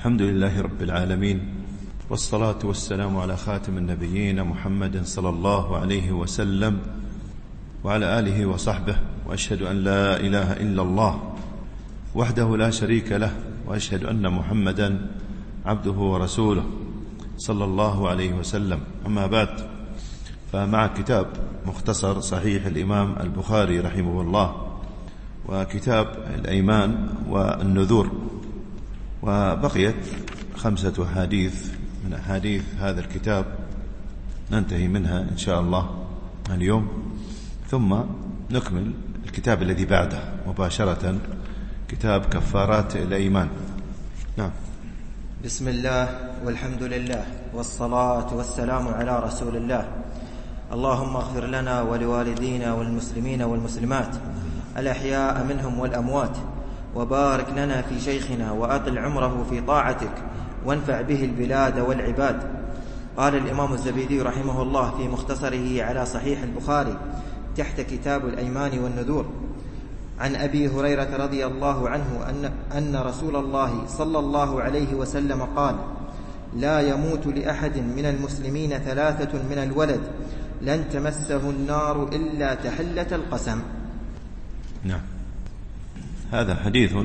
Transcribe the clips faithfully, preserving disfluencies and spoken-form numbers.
الحمد لله رب العالمين، والصلاة والسلام على خاتم النبيين محمد صلى الله عليه وسلم وعلى آله وصحبه، وأشهد أن لا إله إلا الله وحده لا شريك له، وأشهد أن محمدا عبده ورسوله صلى الله عليه وسلم. أما بعد، فمع كتاب مختصر صحيح الإمام البخاري رحمه الله، وكتاب الأيمان والنذور، وبقيت خمسة أحاديث من أحاديث هذا الكتاب ننتهي منها إن شاء الله اليوم، ثم نكمل الكتاب الذي بعده مباشرة، كتاب كفارات الأيمان. نعم. بسم الله والحمد لله والصلاة والسلام على رسول الله. اللهم اغفر لنا ولوالدينا والمسلمين والمسلمات الأحياء منهم والأموات، وبارك لنا في شيخنا وأطل عمره في طاعتك، وانفع به البلاد والعباد. قال الإمام الزبيدي رحمه الله في مختصره على صحيح البخاري تحت كتاب الأيمان والنذور عن أبي هريرة رضي الله عنه أن, أن رسول الله صلى الله عليه وسلم قال: لا يموت لأحد من المسلمين ثلاثة من الولد لن تمسه النار إلا تحلة القسم. نعم. هذا حديث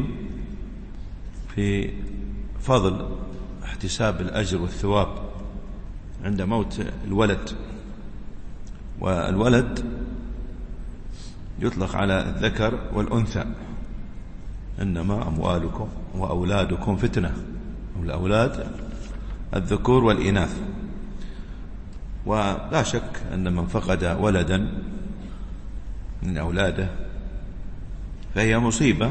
في فضل احتساب الأجر والثواب عند موت الولد، والولد يطلق على الذكر والأنثى، إنما أموالكم وأولادكم فتنة، والأولاد الذكور والإناث. ولا شك أن من فقد ولدا من أولاده فهي مصيبة،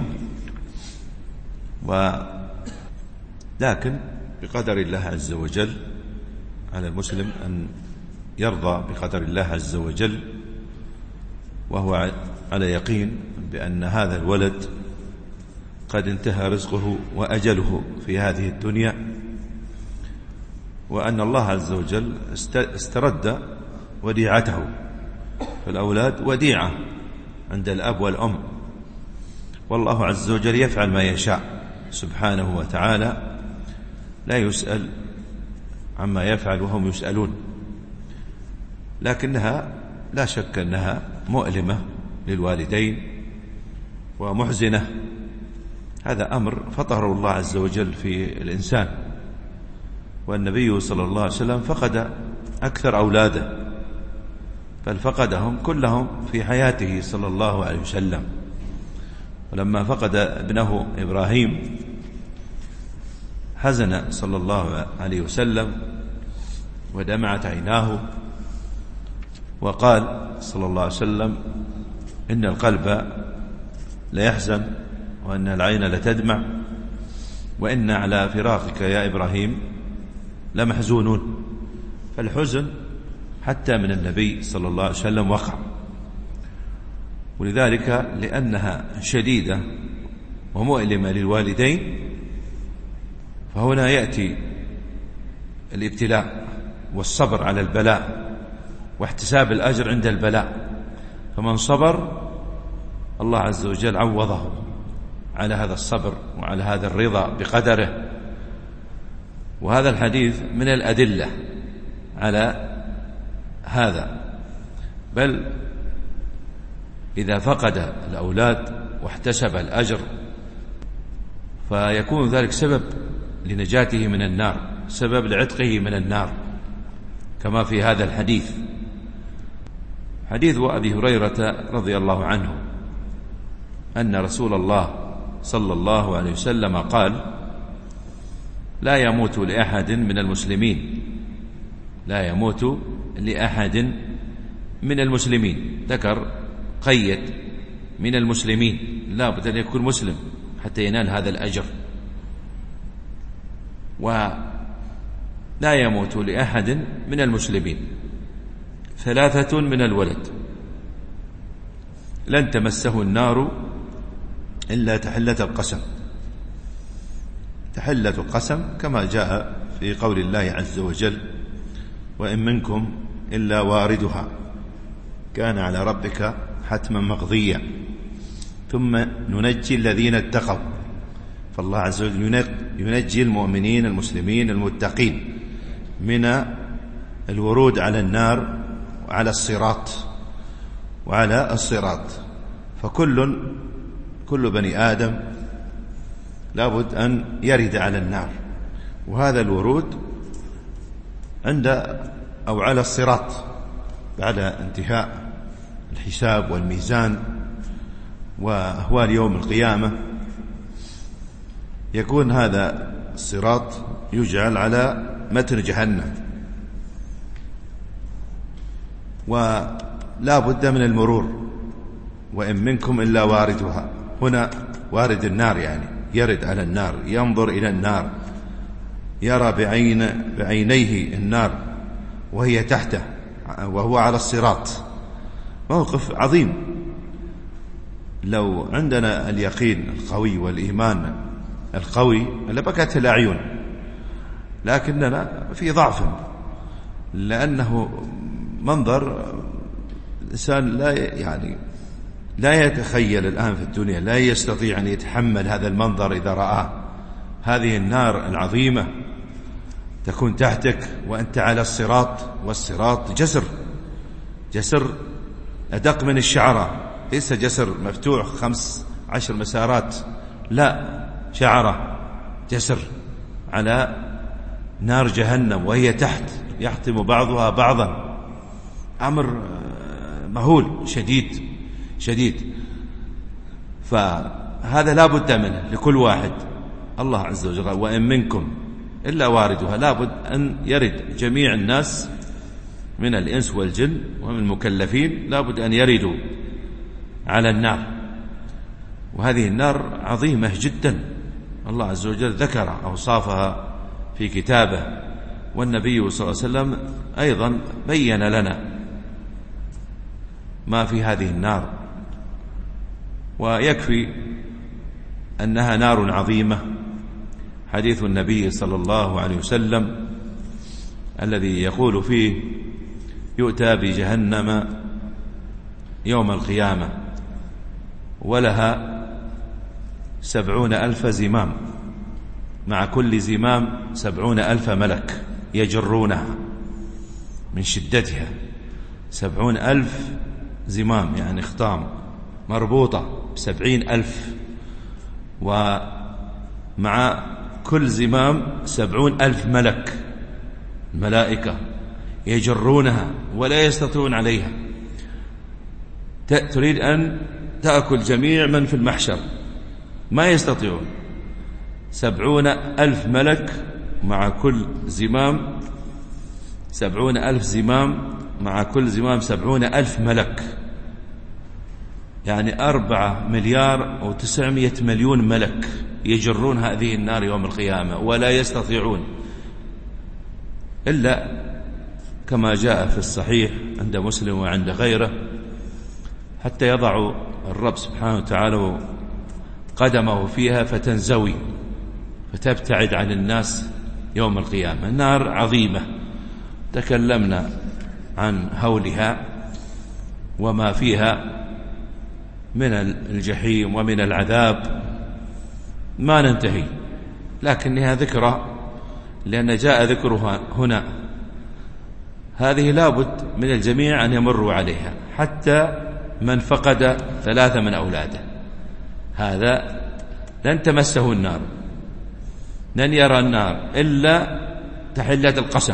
ولكن بقدر الله عز وجل على المسلم أن يرضى بقدر الله عز وجل، وهو على يقين بأن هذا الولد قد انتهى رزقه وأجله في هذه الدنيا، وأن الله عز وجل استرد وديعته. فالأولاد وديعة عند الأب والأم، والله عز وجل يفعل ما يشاء سبحانه وتعالى، لا يسأل عما يفعل وهم يسألون، لكنها لا شك أنها مؤلمة للوالدين ومحزنة. هذا أمر فطره الله عز وجل في الإنسان، والنبي صلى الله عليه وسلم فقد أكثر أولاده، بل فقدهم كلهم في حياته صلى الله عليه وسلم. ولما فقد ابنه إبراهيم حزن صلى الله عليه وسلم ودمعت عيناه، وقال صلى الله عليه وسلم: إن القلب ليحزن وأن العين لتدمع، وإن على فراقك يا إبراهيم لمحزونون. فالحزن حتى من النبي صلى الله عليه وسلم وقع، ولذلك لأنها شديدة ومؤلمة للوالدين، فهنا يأتي الابتلاء والصبر على البلاء واحتساب الأجر عند البلاء. فمن صبر الله عز وجل عوضه على هذا الصبر وعلى هذا الرضا بقدره. وهذا الحديث من الأدلة على هذا، بل إذا فقد الأولاد واحتسب الأجر فيكون ذلك سبب لنجاته من النار، سبب لعتقه من النار، كما في هذا الحديث، حديث أبي هريرة رضي الله عنه أن رسول الله صلى الله عليه وسلم قال: لا يموت لأحد من المسلمين لا يموت لأحد من المسلمين ذكر قيد من المسلمين، لا بد أن يكون مسلم حتى ينال هذا الأجر. ولا يموت لأحد من المسلمين ثلاثة من الولد لن تمسه النار إلا تحلة القسم. تحلة القسم كما جاء في قول الله عز وجل: وإن منكم إلا واردها كان على ربك حتما مقضيا ثم ننجي الذين اتقوا. فالله عز وجل ينجي المؤمنين المسلمين المتقين من الورود على النار وعلى الصراط وعلى الصراط. فكل كل بني آدم لابد أن يرد على النار، وهذا الورود عند أو على الصراط بعد انتهاء الحساب والميزان وأهوال يوم القيامة، يكون هذا الصراط يجعل على متن جهنم، ولا بد من المرور، وإن منكم إلا واردها. هنا وارد النار، يعني يرد على النار، ينظر إلى النار، يرى بعين بعينيه النار وهي تحته وهو على الصراط. موقف عظيم. لو عندنا اليقين القوي والإيمان القوي لبكت الأعين، لكننا في ضعف، لأنه منظر الإنسان لا يعني لا يتخيل الآن في الدنيا، لا يستطيع أن يتحمل هذا المنظر إذا رآه. هذه النار العظيمة تكون تحتك وأنت على الصراط، والصراط جسر جسر أدق من الشعرة، ليس جسر مفتوح خمس عشر مسارات، لا، شعرة جسر على نار جهنم وهي تحت، يحتم بعضها بعضا. أمر مهول شديد شديد. فهذا لا بد منه لكل واحد. الله عز وجل وإن منكم إلا واردها، لا بد أن يرد جميع الناس من الإنس والجن ومن المكلفين، لا بد أن يردوا على النار. وهذه النار عظيمة جدا، الله عز وجل ذكر أوصافها في كتابه، والنبي صلى الله عليه وسلم أيضا بين لنا ما في هذه النار. ويكفي أنها نار عظيمة حديث النبي صلى الله عليه وسلم الذي يقول فيه: يؤتى بجهنم يوم القيامة ولها سبعون ألف زمام، مع كل زمام سبعون ألف ملك يجرونها من شدتها. سبعون ألف زمام يعني خطام مربوطة بسبعين ألف، ومع كل زمام سبعون ألف ملك الملائكة يجرونها ولا يستطيعون عليها. تريد أن تأكل جميع من في المحشر، ما يستطيعون. سبعون ألف ملك مع كل زمام سبعون ألف زمام، مع كل زمام سبعون ألف ملك، يعني أربعة مليار أو تسعمائة مليون ملك يجرون هذه النار يوم القيامة ولا يستطيعون إلا كما جاء في الصحيح عند مسلم وعند غيره، حتى يضع الرب سبحانه وتعالى قدمه فيها فتنزوي فتبتعد عن الناس يوم القيامة. النار عظيمة، تكلمنا عن هولها وما فيها من الجحيم ومن العذاب ما ننتهي، لكنها ذكرى لأن جاء ذكرها هنا. هذه لابد من الجميع أن يمروا عليها، حتى من فقد ثلاثة من أولاده هذا لن تمسه النار، لن يرى النار إلا تحلة القسم،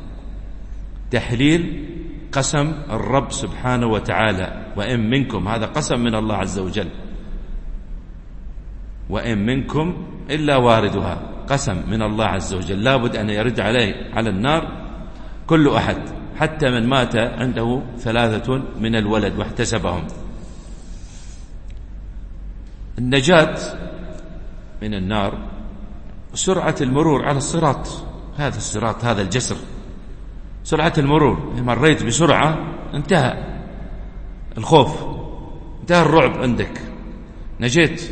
تحليل قسم الرب سبحانه وتعالى: وإن منكم، هذا قسم من الله عز وجل، وإن منكم إلا واردها، قسم من الله عز وجل. لابد أن يرد عليه على النار كل أحد، حتى من مات عنده ثلاثة من الولد واحتسبهم. النجاة من النار سرعة المرور على الصراط. هذا الصراط، هذا الجسر، سرعة المرور، مريت بسرعة انتهى الخوف، انتهى الرعب عندك، نجيت.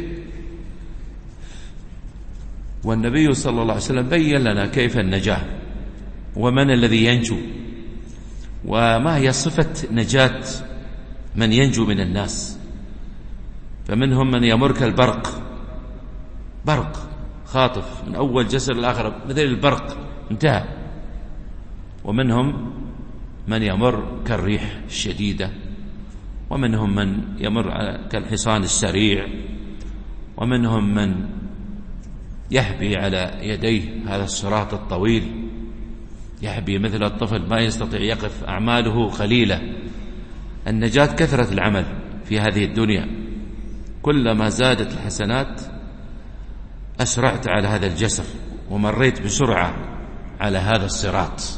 والنبي صلى الله عليه وسلم بين لنا كيف النجاة ومن الذي ينجو، وما هي صفة نجاة من ينجو من الناس. فمنهم من يمر كالبرق، برق خاطف من أول جسر الآخر مثل البرق انتهى. ومنهم من يمر كالريح الشديدة، ومنهم من يمر كالحصان السريع، ومنهم من يحبي على يديه هذا الصراط الطويل، يحبي مثل الطفل ما يستطيع يقف، أعماله قليلة. النجاة كثرة العمل في هذه الدنيا، كلما زادت الحسنات أسرعت على هذا الجسر ومريت بسرعة على هذا الصراط.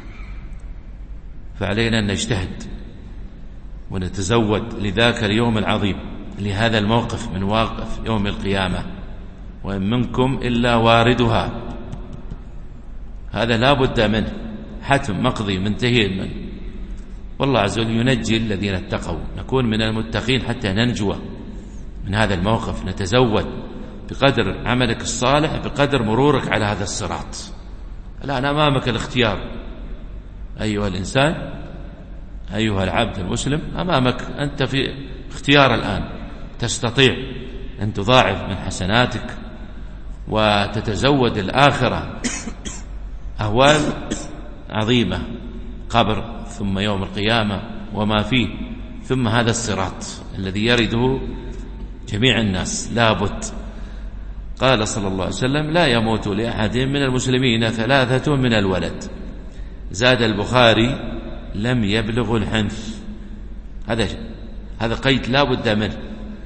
فعلينا أن نجتهد ونتزود لذاك اليوم العظيم، لهذا الموقف من واقف يوم القيامة. وإن منكم إلا واردها، هذا لا بد منه، حتم مقضي منتهي منه. والله عز وجل ينجي الذين اتقوا، نكون من المتقين حتى ننجو من هذا الموقف. نتزود بقدر عملك الصالح، بقدر مرورك على هذا الصراط. الآن أمامك الاختيار أيها الإنسان، أيها العبد المسلم، أمامك أنت في اختيار الآن. تستطيع أن تضاعف من حسناتك وتتزود الآخرة أهوال عظيمة، قبر ثم يوم القيامة وما فيه، ثم هذا الصراط الذي يرده جميع الناس لابد. قال صلى الله عليه وسلم: لا يموت لأحد من المسلمين ثلاثة من الولد. زاد البخاري: لم يبلغ الحنث. هذا هذا قيد لا بد منه،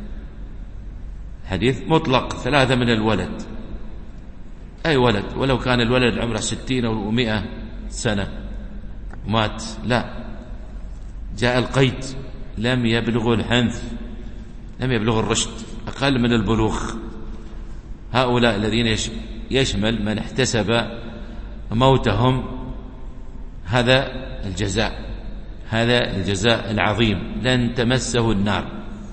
حديث مطلق، ثلاثة من الولد، أي ولد، ولو كان الولد عمره ستين أو مئة سنة مات، لا، جاء القيد: لم يبلغ الحنث، لم يبلغ الرشد، أقل من البلوغ. هؤلاء الذين يشمل من احتسب موتهم هذا الجزاء، هذا الجزاء العظيم، لن تمسه النار.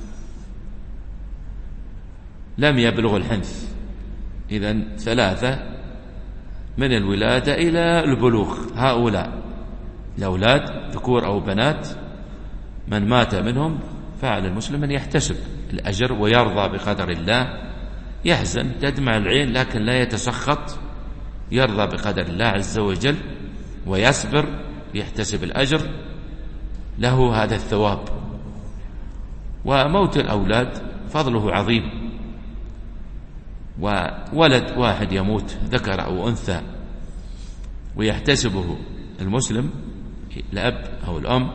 لم يبلغ الحنث، إذن ثلاثة من الولادة إلى البلوغ، هؤلاء الأولاد ذكور أو بنات، من مات منهم فعلى المسلم أن يحتسب الأجر ويرضى بقدر الله. يحزن، تدمع العين، لكن لا يتسخط، يرضى بقدر الله عز وجل ويصبر، يحتسب الأجر، له هذا الثواب. وموت الأولاد فضله عظيم، وولد واحد يموت ذكر أو أنثى ويحتسبه المسلم، الأب أو الأم،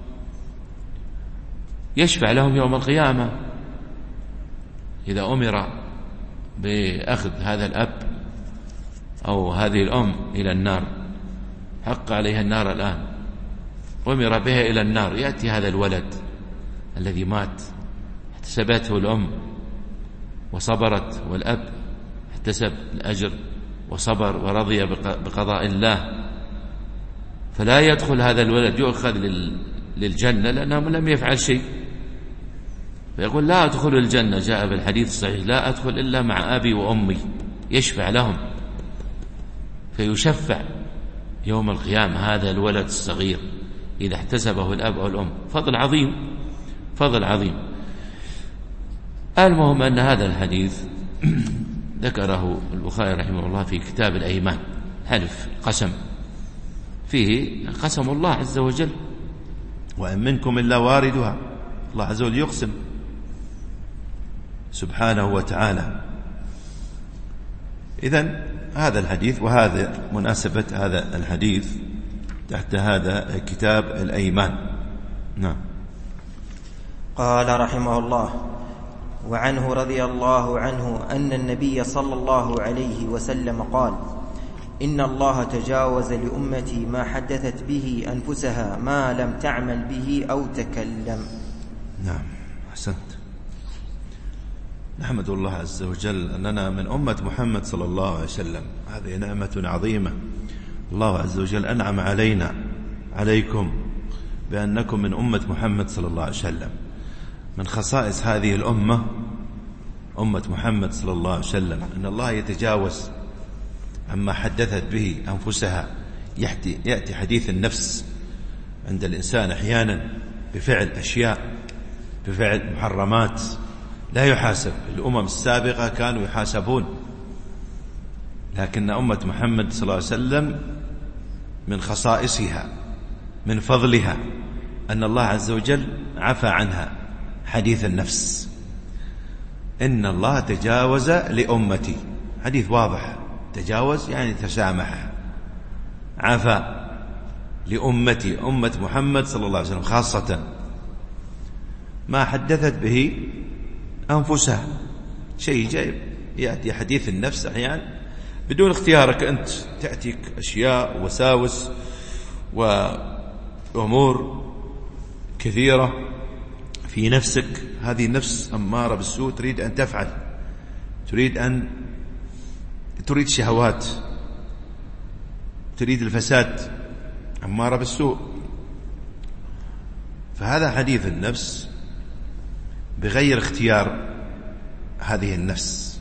يشفع لهم يوم القيامة. إذا أمر بأخذ هذا الأب أو هذه الأم إلى النار، حق عليها النار الآن، أمر بها إلى النار، يأتي هذا الولد الذي مات احتسبته الأم وصبرت، والأب احتسب الأجر وصبر ورضي بقضاء الله، فلا يدخل هذا الولد، يؤخذ للجنة لأنه لم يفعل شيء، فيقول: لا أدخل الجنة. جاء بالحديث الصحيح: لا أدخل إلا مع أبي وأمي. يشفع لهم، فيشفع يوم القيامة هذا الولد الصغير إذا احتسبه الأب أو الأم. فضل عظيم، فضل عظيم. المهم أن هذا الحديث ذكره البخاري رحمه الله في كتاب الأيمان، حلف قسم، فيه قسم الله عز وجل: وإن منكم إلا واردها. الله عز وجل يقسم سبحانه وتعالى. إذن هذا الحديث، وهذا مناسبة هذا الحديث تحت هذا كتاب الأيمان. نعم. قال رحمه الله: وعنه رضي الله عنه أن النبي صلى الله عليه وسلم قال: إن الله تجاوز لأمتي ما حدثت به أنفسها ما لم تعمل به أو تكلم. نعم، أحسنت. نحمد الله عز وجل أننا من أمة محمد صلى الله عليه وسلم، هذه نعمة عظيمة. الله عز وجل أنعم علينا عليكم بأنكم من أمة محمد صلى الله عليه وسلم. من خصائص هذه الأمة، أمة محمد صلى الله عليه وسلم، أن الله يتجاوز عما حدثت به أنفسها. يأتي حديث النفس عند الإنسان أحيانا بفعل أشياء، بفعل محرمات، لا يحاسب. الأمم السابقة كانوا يحاسبون لكن أمة محمد صلى الله عليه وسلم من خصائصها من فضلها أن الله عز وجل عفى عنها حديث النفس. إن الله تجاوز لأمتي، حديث واضح، تجاوز يعني تسامح، عفى لأمتي، أمة محمد صلى الله عليه وسلم خاصة، ما حدثت به أنفسها. شيء جايب يأتي حديث النفس أحيانا بدون اختيارك أنت، تأتيك أشياء ووساوس وأمور كثيرة في نفسك، هذه النفس أمارة بالسوء، تريد أن تفعل، تريد أن تريد شهوات، تريد الفساد، أمارة بالسوء. فهذا حديث النفس بغير اختيار هذه النفس.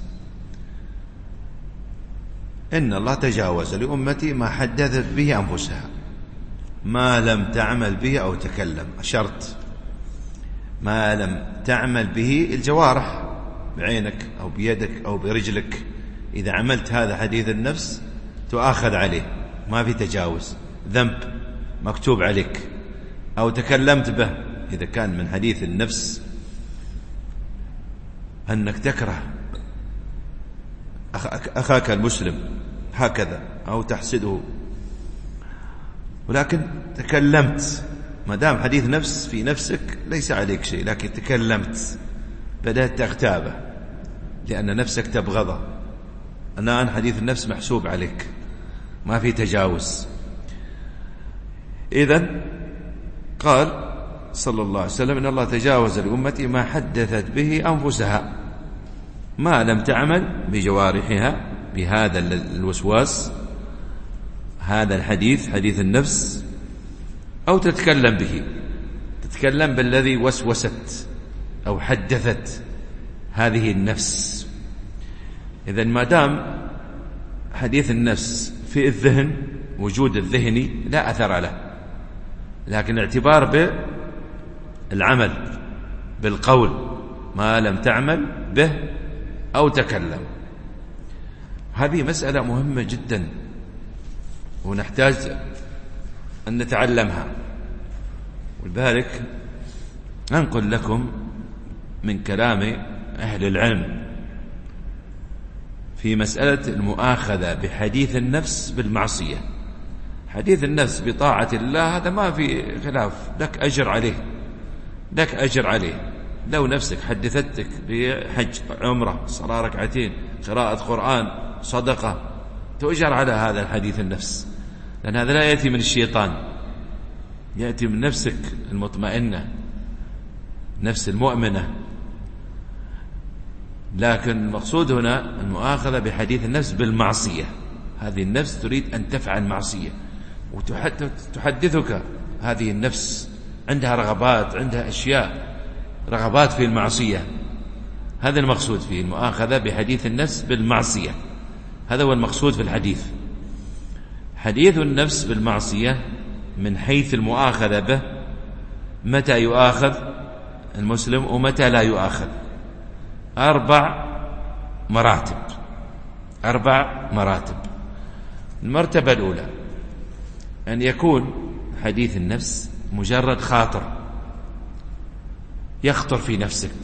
إن الله تجاوز لأمتي ما حدثت به أنفسها ما لم تعمل به أو تكلم. شرط ما لم تعمل به الجوارح، بعينك أو بيدك أو برجلك، إذا عملت هذا حديث النفس تؤاخذ عليه، ما في تجاوز، ذنب مكتوب عليك. أو تكلمت به، إذا كان من حديث النفس أنك تكره أخاك المسلم هكذا أو تحسده، ولكن تكلمت، ما دام حديث نفس في نفسك ليس عليك شيء، لكن تكلمت بدأت تغتابه لأن نفسك تبغضه، الآن حديث النفس محسوب عليك، ما في تجاوز. إذن قال صلى الله عليه وسلم إن الله تجاوز لأمتي ما حدثت به أنفسها ما لم تعمل بجوارحها بهذا الوسواس، هذا الحديث حديث النفس، أو تتكلم به، تتكلم بالذي وسوست أو حدثت هذه النفس. إذن ما دام حديث النفس في الذهن، وجود الذهني لا أثر له، لكن اعتبار بالعمل بالقول ما لم تعمل به أو تكلم. هذه مسألة مهمة جدا ونحتاج أن نتعلمها. ولذلك أنقل لكم من كلام أهل العلم في مسألة المؤاخذة بحديث النفس بالمعصية. حديث النفس بطاعة الله هذا ما في خلاف، لك أجر عليه، لك أجر عليه. لو نفسك حدثتك بحج، عمرة، صلاة ركعتين، قراءة قرآن، صدقة، تؤجر على هذا الحديث النفس، لأن هذا لا يأتي من الشيطان، يأتي من نفسك المطمئنة، نفس المؤمنة. لكن المقصود هنا المؤاخذة بحديث النفس بالمعصية. هذه النفس تريد أن تفعل معصية، وتحدثك هذه النفس عندها رغبات، عندها أشياء، رغبات في المعصية. هذا المقصود فيه المؤاخذة بحديث النفس بالمعصية، هذا هو المقصود في الحديث. حديث النفس بالمعصية من حيث المؤاخذة به، متى يؤاخذ المسلم ومتى لا يؤاخذ؟ أربع مراتب، أربع مراتب. المرتبة الأولى أن يكون حديث النفس مجرد خاطر يخطر في نفسك،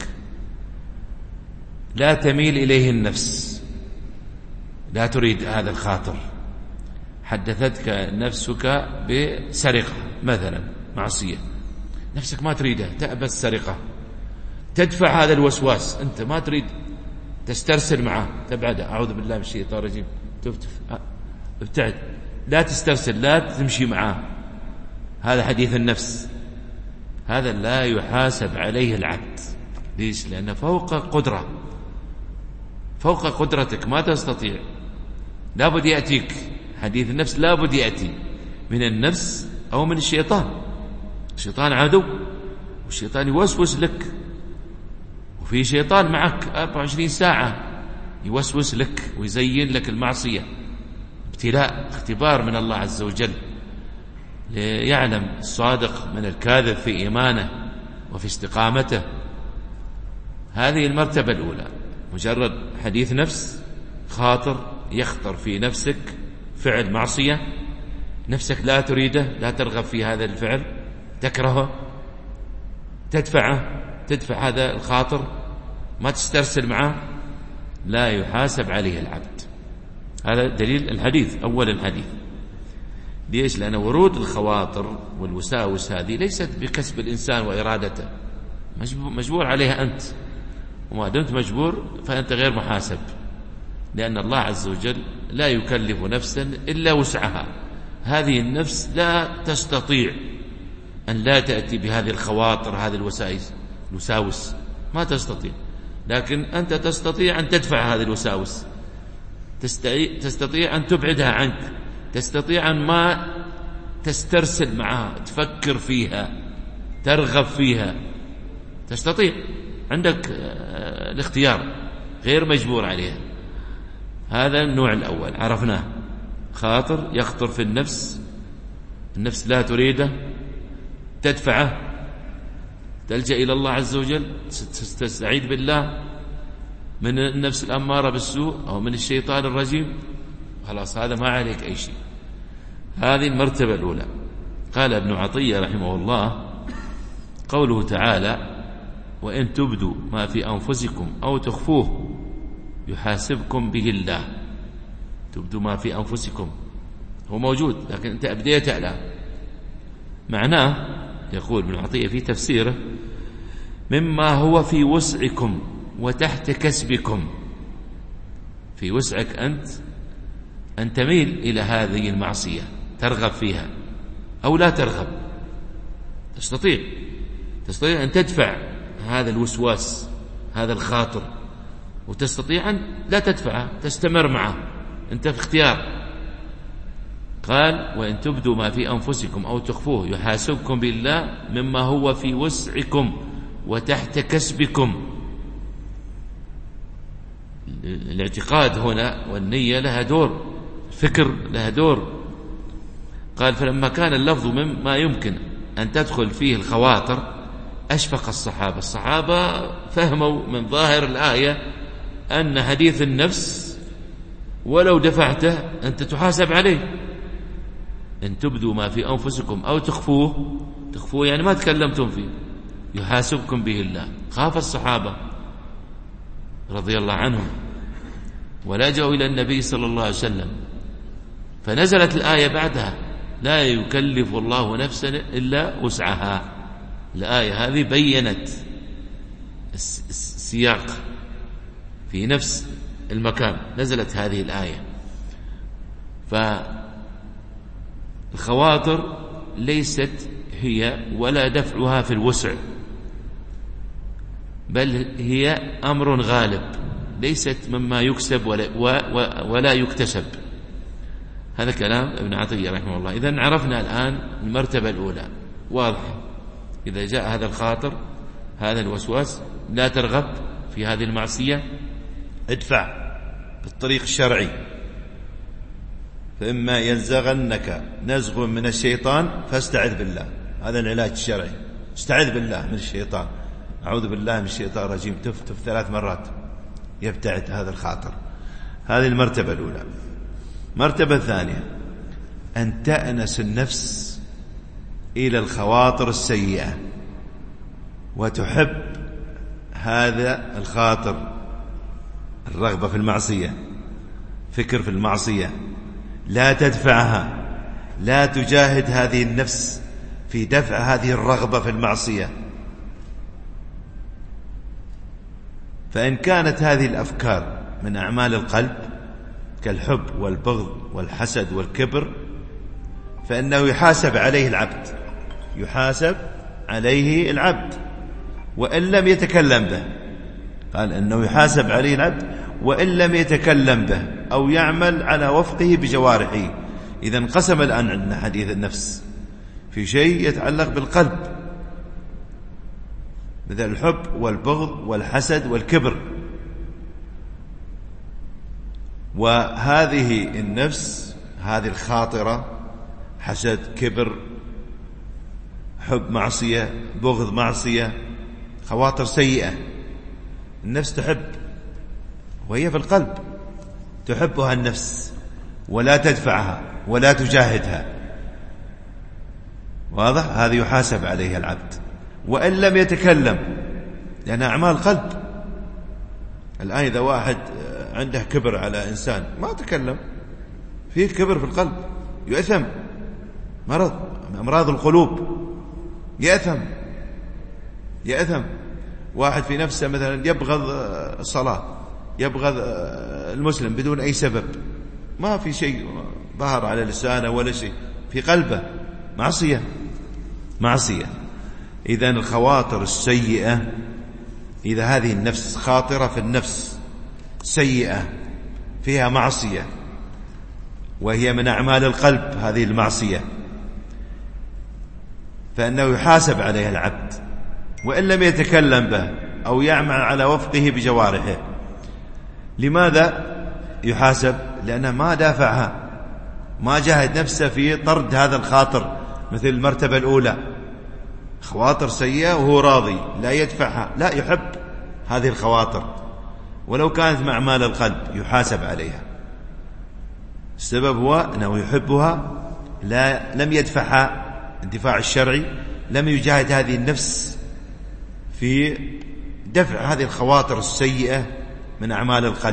لا تميل إليه النفس، لا تريد هذا الخاطر. حدثتك نفسك بسرقة مثلا، معصية، نفسك ما تريدها، تأبى السرقة، تدفع هذا الوسواس، أنت ما تريد، تسترسل معه، تبعد، أعوذ بالله من الشيطان الرجيم، تفتف، ابتعد، لا تسترسل، لا تمشي معه. هذا حديث النفس، هذا لا يحاسب عليه العبد. ليش؟ لأنه فوق قدرة، فوق قدرتك، ما تستطيع. لابد يأتيك حديث النفس، لابد يأتي من النفس أو من الشيطان. الشيطان عدو، والشيطان يوسوس لك، وفي شيطان معك أربعة وعشرين ساعة يوسوس لك ويزين لك المعصية. ابتلاء، اختبار من الله عز وجل ليعلم الصادق من الكاذب في إيمانه وفي استقامته. هذه المرتبة الأولى، مجرد حديث نفس خاطر يخطر في نفسك فعل معصية، نفسك لا تريده، لا ترغب في هذا الفعل، تكرهه، تدفعه، تدفع هذا الخاطر، ما تسترسل معه، لا يحاسب عليه العبد. هذا دليل الحديث، أول الحديث. ليش؟ لأن ورود الخواطر والوساوس هذه ليست بكسب الإنسان وإرادته، مجبور عليها أنت، وما دمت مجبور فأنت غير محاسب، لأن الله عز وجل لا يكلف نفسا إلا وسعها. هذه النفس لا تستطيع أن لا تأتي بهذه الخواطر، هذه الوساوس الوساوس ما تستطيع، لكن أنت تستطيع أن تدفع هذه الوساوس، تستطيع أن تبعدها عنك، تستطيع أن ما تسترسل معها، تفكر فيها، ترغب فيها، تستطيع، عندك الاختيار، غير مجبور عليها. هذا النوع الأول عرفناه، خاطر يخطر في النفس، النفس لا تريده، تدفعه، تلجأ إلى الله عز وجل، تستعيذ بالله من النفس الأمارة بالسوء أو من الشيطان الرجيم، خلاص هذا ما عليك أي شيء. هذه المرتبة الأولى. قال ابن عطية رحمه الله: قوله تعالى: وإن تبدوا ما في أنفسكم أو تخفوه يحاسبكم به الله. تبدوا ما في أنفسكم، هو موجود لكن أنت أبديت على معناه. يقول ابن عطية في تفسيره: مما هو في وسعكم وتحت كسبكم. في وسعك أنت أن تميل إلى هذه المعصية، ترغب فيها أو لا ترغب، تستطيع تستطيع أن تدفع هذا الوسواس، هذا الخاطر، وتستطيع أن لا تدفعه، تستمر معه، أنت في اختيار. قال: وإن تبدوا ما في أنفسكم أو تخفوه يحاسبكم بالله مما هو في وسعكم وتحت كسبكم. الاعتقاد هنا والنية لها دور، الفكر لها دور. قال: فلما كان اللفظ مما يمكن أن تدخل فيه الخواطر أشفق الصحابة. الصحابة فهموا من ظاهر الآية أن حديث النفس ولو دفعته أنت تحاسب عليه. إن تبدوا ما في أنفسكم أو تخفوه، تخفوه يعني ما تكلمتم فيه، يحاسبكم به الله. خاف الصحابة رضي الله عنهم ولجأوا إلى النبي صلى الله عليه وسلم، فنزلت الآية بعدها: لا يكلف الله نفسا إلا وسعها. الآية هذه بيّنت السياق في نفس المكان، نزلت هذه الآية. فالخواطر ليست هي ولا دفعها في الوسع، بل هي أمر غالب، ليست مما يكسب ولا, ولا يكتسب. هذا كلام ابن عطية رحمه الله. إذن عرفنا الآن المرتبة الأولى، واضح. إذا جاء هذا الخاطر، هذا الوسواس، لا ترغب في هذه المعصية، ادفع بالطريق الشرعي. فإما ينزغنك نزغ من الشيطان فاستعذ بالله، هذا العلاج الشرعي. استعذ بالله من الشيطان، أعوذ بالله من الشيطان الرجيم، تف تف ثلاث مرات يبتعد هذا الخاطر. هذه المرتبة الأولى. مرتبة ثانية: أن تأنس النفس إلى الخواطر السيئة وتحب هذا الخاطر، الرغبة في المعصية، فكر في المعصية، لا تدفعها، لا تجاهد هذه النفس في دفع هذه الرغبة في المعصية. فإن كانت هذه الأفكار من أعمال القلب كالحب والبغض والحسد والكبر فإنه يحاسب عليه العبد، يحاسب عليه العبد وإن لم يتكلم به. قال أنه يحاسب عليه العبد وإن لم يتكلم به أو يعمل على وفقه بجوارحه. إذا انقسم الآن عندنا حديث النفس في شيء يتعلق بالقلب مثل الحب والبغض والحسد والكبر، وهذه النفس، هذه الخاطرة، حسد، كبر، حب معصية، بغض معصية، خواطر سيئة، النفس تحب وهي في القلب، تحبها النفس ولا تدفعها ولا تجاهدها، واضح؟ هذا يحاسب عليها العبد. وإن لم يتكلم، لأن أعمال قلب. الآن إذا واحد عنده كبر على إنسان ما تكلم، فيه كبر في القلب، يؤثم، مرض من أمراض القلوب، يأثم يأثم. واحد في نفسه مثلا يبغض الصلاة، يبغض المسلم بدون أي سبب، ما في شيء ظهر على لسانه ولا شيء، في قلبه معصية معصية. إذن الخواطر السيئة، إذا هذه النفس خاطرة في النفس سيئة فيها معصية وهي من أعمال القلب هذه المعصية، فإنه يحاسب عليها العبد وإن لم يتكلم به أو يعمل على وفقه بجوارحه. لماذا يحاسب؟ لأنه ما دافعها، ما جاهد نفسه في طرد هذا الخاطر. مثل المرتبة الأولى، خواطر سيئة وهو راضي لا يدفعها، لا، يحب هذه الخواطر ولو كانت مع أعمال القلب يحاسب عليها. السبب هو أنه يحبها، لا لم يدفعها الدفاع الشرعي، لم يجاهد هذه النفس في دفع هذه الخواطر السيئة من أعمال القلب،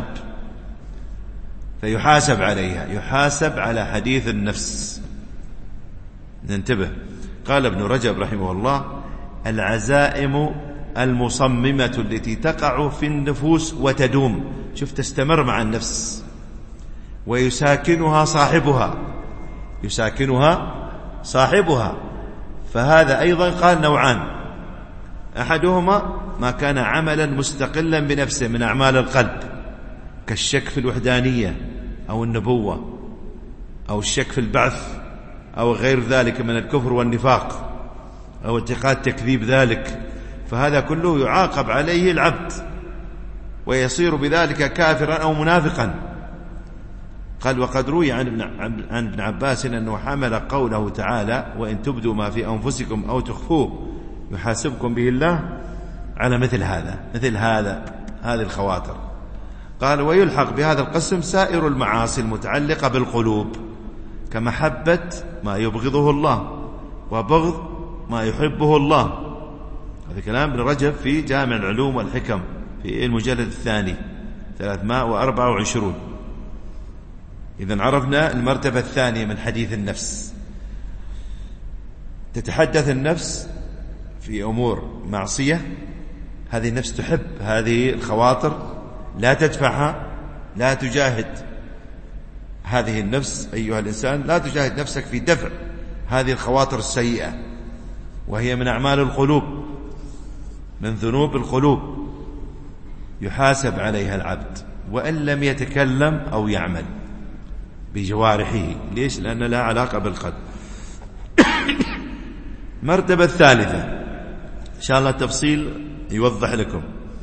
فيحاسب عليها، يحاسب على حديث النفس. ننتبه. قال ابن رجب رحمه الله: العزائم المصممة التي تقع في النفوس وتدوم، شوف، تستمر مع النفس، ويساكنها صاحبها، يساكنها صاحبها. فهذا أيضا قال نوعان: أحدهما ما كان عملا مستقلا بنفسه من أعمال القلب، كالشك في الوحدانية أو النبوة أو الشك في البعث أو غير ذلك من الكفر والنفاق أو اعتقاد تكذيب ذلك، فهذا كله يعاقب عليه العبد ويصير بذلك كافرا أو منافقا. قال: وقد روي عن ابن, عن ابن عباس أنه حمل قوله تعالى: وإن تبدوا ما في أنفسكم أو تخفوه يحاسبكم به الله، على مثل هذا مثل هذا هذه الخواطر. قال: ويلحق بهذا القسم سائر المعاصي المتعلقة بالقلوب، كمحبة ما يبغضه الله وبغض ما يحبه الله. هذا كلام ابن رجب في جامع العلوم والحكم في المجلد الثاني ثلاثمائة وأربعة وعشرين. إذن عرفنا المرتبة الثانية من حديث النفس. تتحدث النفس في أمور معصية، هذه النفس تحب هذه الخواطر، لا تدفعها، لا تجاهد هذه النفس. أيها الإنسان، لا تجاهد نفسك في دفع هذه الخواطر السيئة، وهي من أعمال القلوب، من ذنوب القلوب، يحاسب عليها العبد وإن لم يتكلم أو يعمل بجوارحه. ليش؟ لأن لا علاقة بالقلب. المرتبة الثالثة إن شاء الله التفصيل يوضح لكم.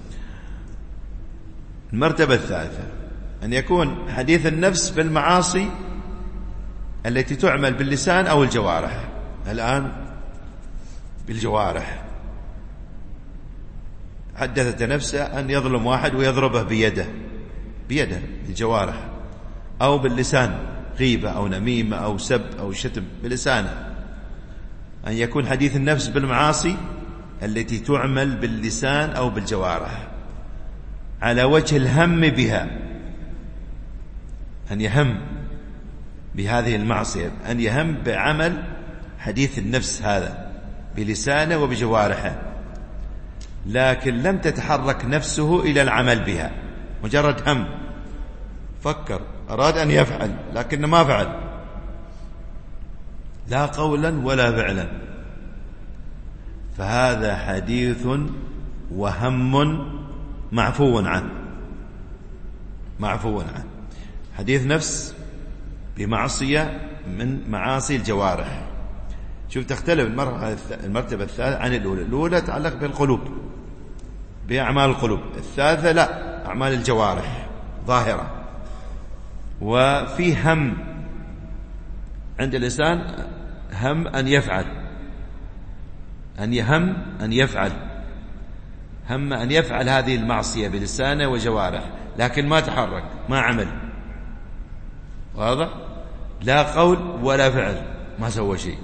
المرتبة الثالثة أن يكون حديث النفس بالمعاصي التي تعمل باللسان أو الجوارح. الآن بالجوارح، حدثت نفسه أن يظلم واحد ويضربه بيده بيده بالجوارح، أو باللسان، غيبة أو نميمة أو سب أو شتم بلسانه. أن يكون حديث النفس بالمعاصي التي تعمل باللسان أو بالجوارح على وجه الهم بها، أن يهم بهذه المعصية، أن يهم بعمل حديث النفس هذا بلسانه وبجوارحه، لكن لم تتحرك نفسه إلى العمل بها، مجرد هم، فكر، أراد أن يفعل لكن ما فعل، لا قولا ولا فعلا، فهذا حديث وهم معفو عنه معفو عنه حديث نفس بمعصية من معاصي الجوارح. شوف، تختلف المرتبة الثالثة عن الأولى. الأولى تعلق بالقلوب، بأعمال القلوب. الثالثة لا، أعمال الجوارح ظاهرة، وفي هم عند الإنسان، هم أن يفعل، أن يهم أن يفعل هم أن يفعل هذه المعصية بلسانه وجوارح، لكن ما تحرك، ما عمل، واضح؟ لا قول ولا فعل، ما سوى شيء.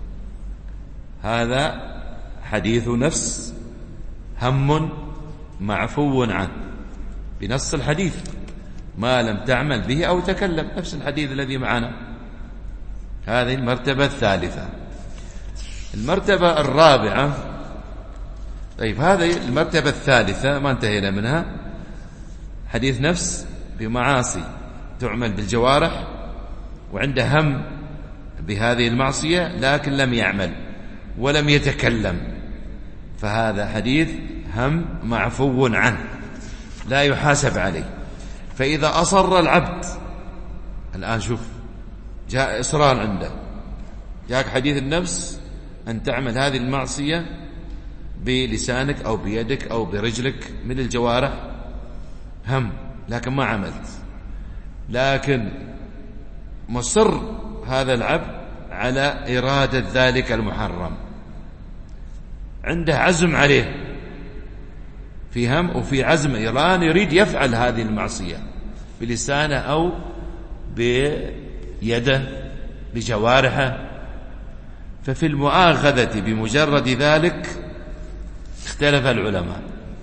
هذا حديث نفس هم معفو عنه بنص الحديث، ما لم تعمل به أو تكلم، نفس الحديث الذي معنا. هذه المرتبة الثالثة. المرتبة الرابعة، طيب هذه المرتبة الثالثة ما انتهينا منها، حديث نفس بمعاصي تعمل بالجوارح وعنده هم بهذه المعصية لكن لم يعمل ولم يتكلم، فهذا حديث هم معفو عنه لا يحاسب عليه. فإذا أصر العبد، الآن شوف جاء إصرار عنده، جاءك حديث النفس أن تعمل هذه المعصية بلسانك أو بيدك أو برجلك من الجوارح، هم لكن ما عملت، لكن مصر هذا العبد على إرادة ذلك المحرم، عنده عزم عليه، في هم وفي عزم، الآن يريد يفعل هذه المعصية بلسانه أو بيده بجوارحه. ففي المؤاخذة بمجرد ذلك اختلف العلماء،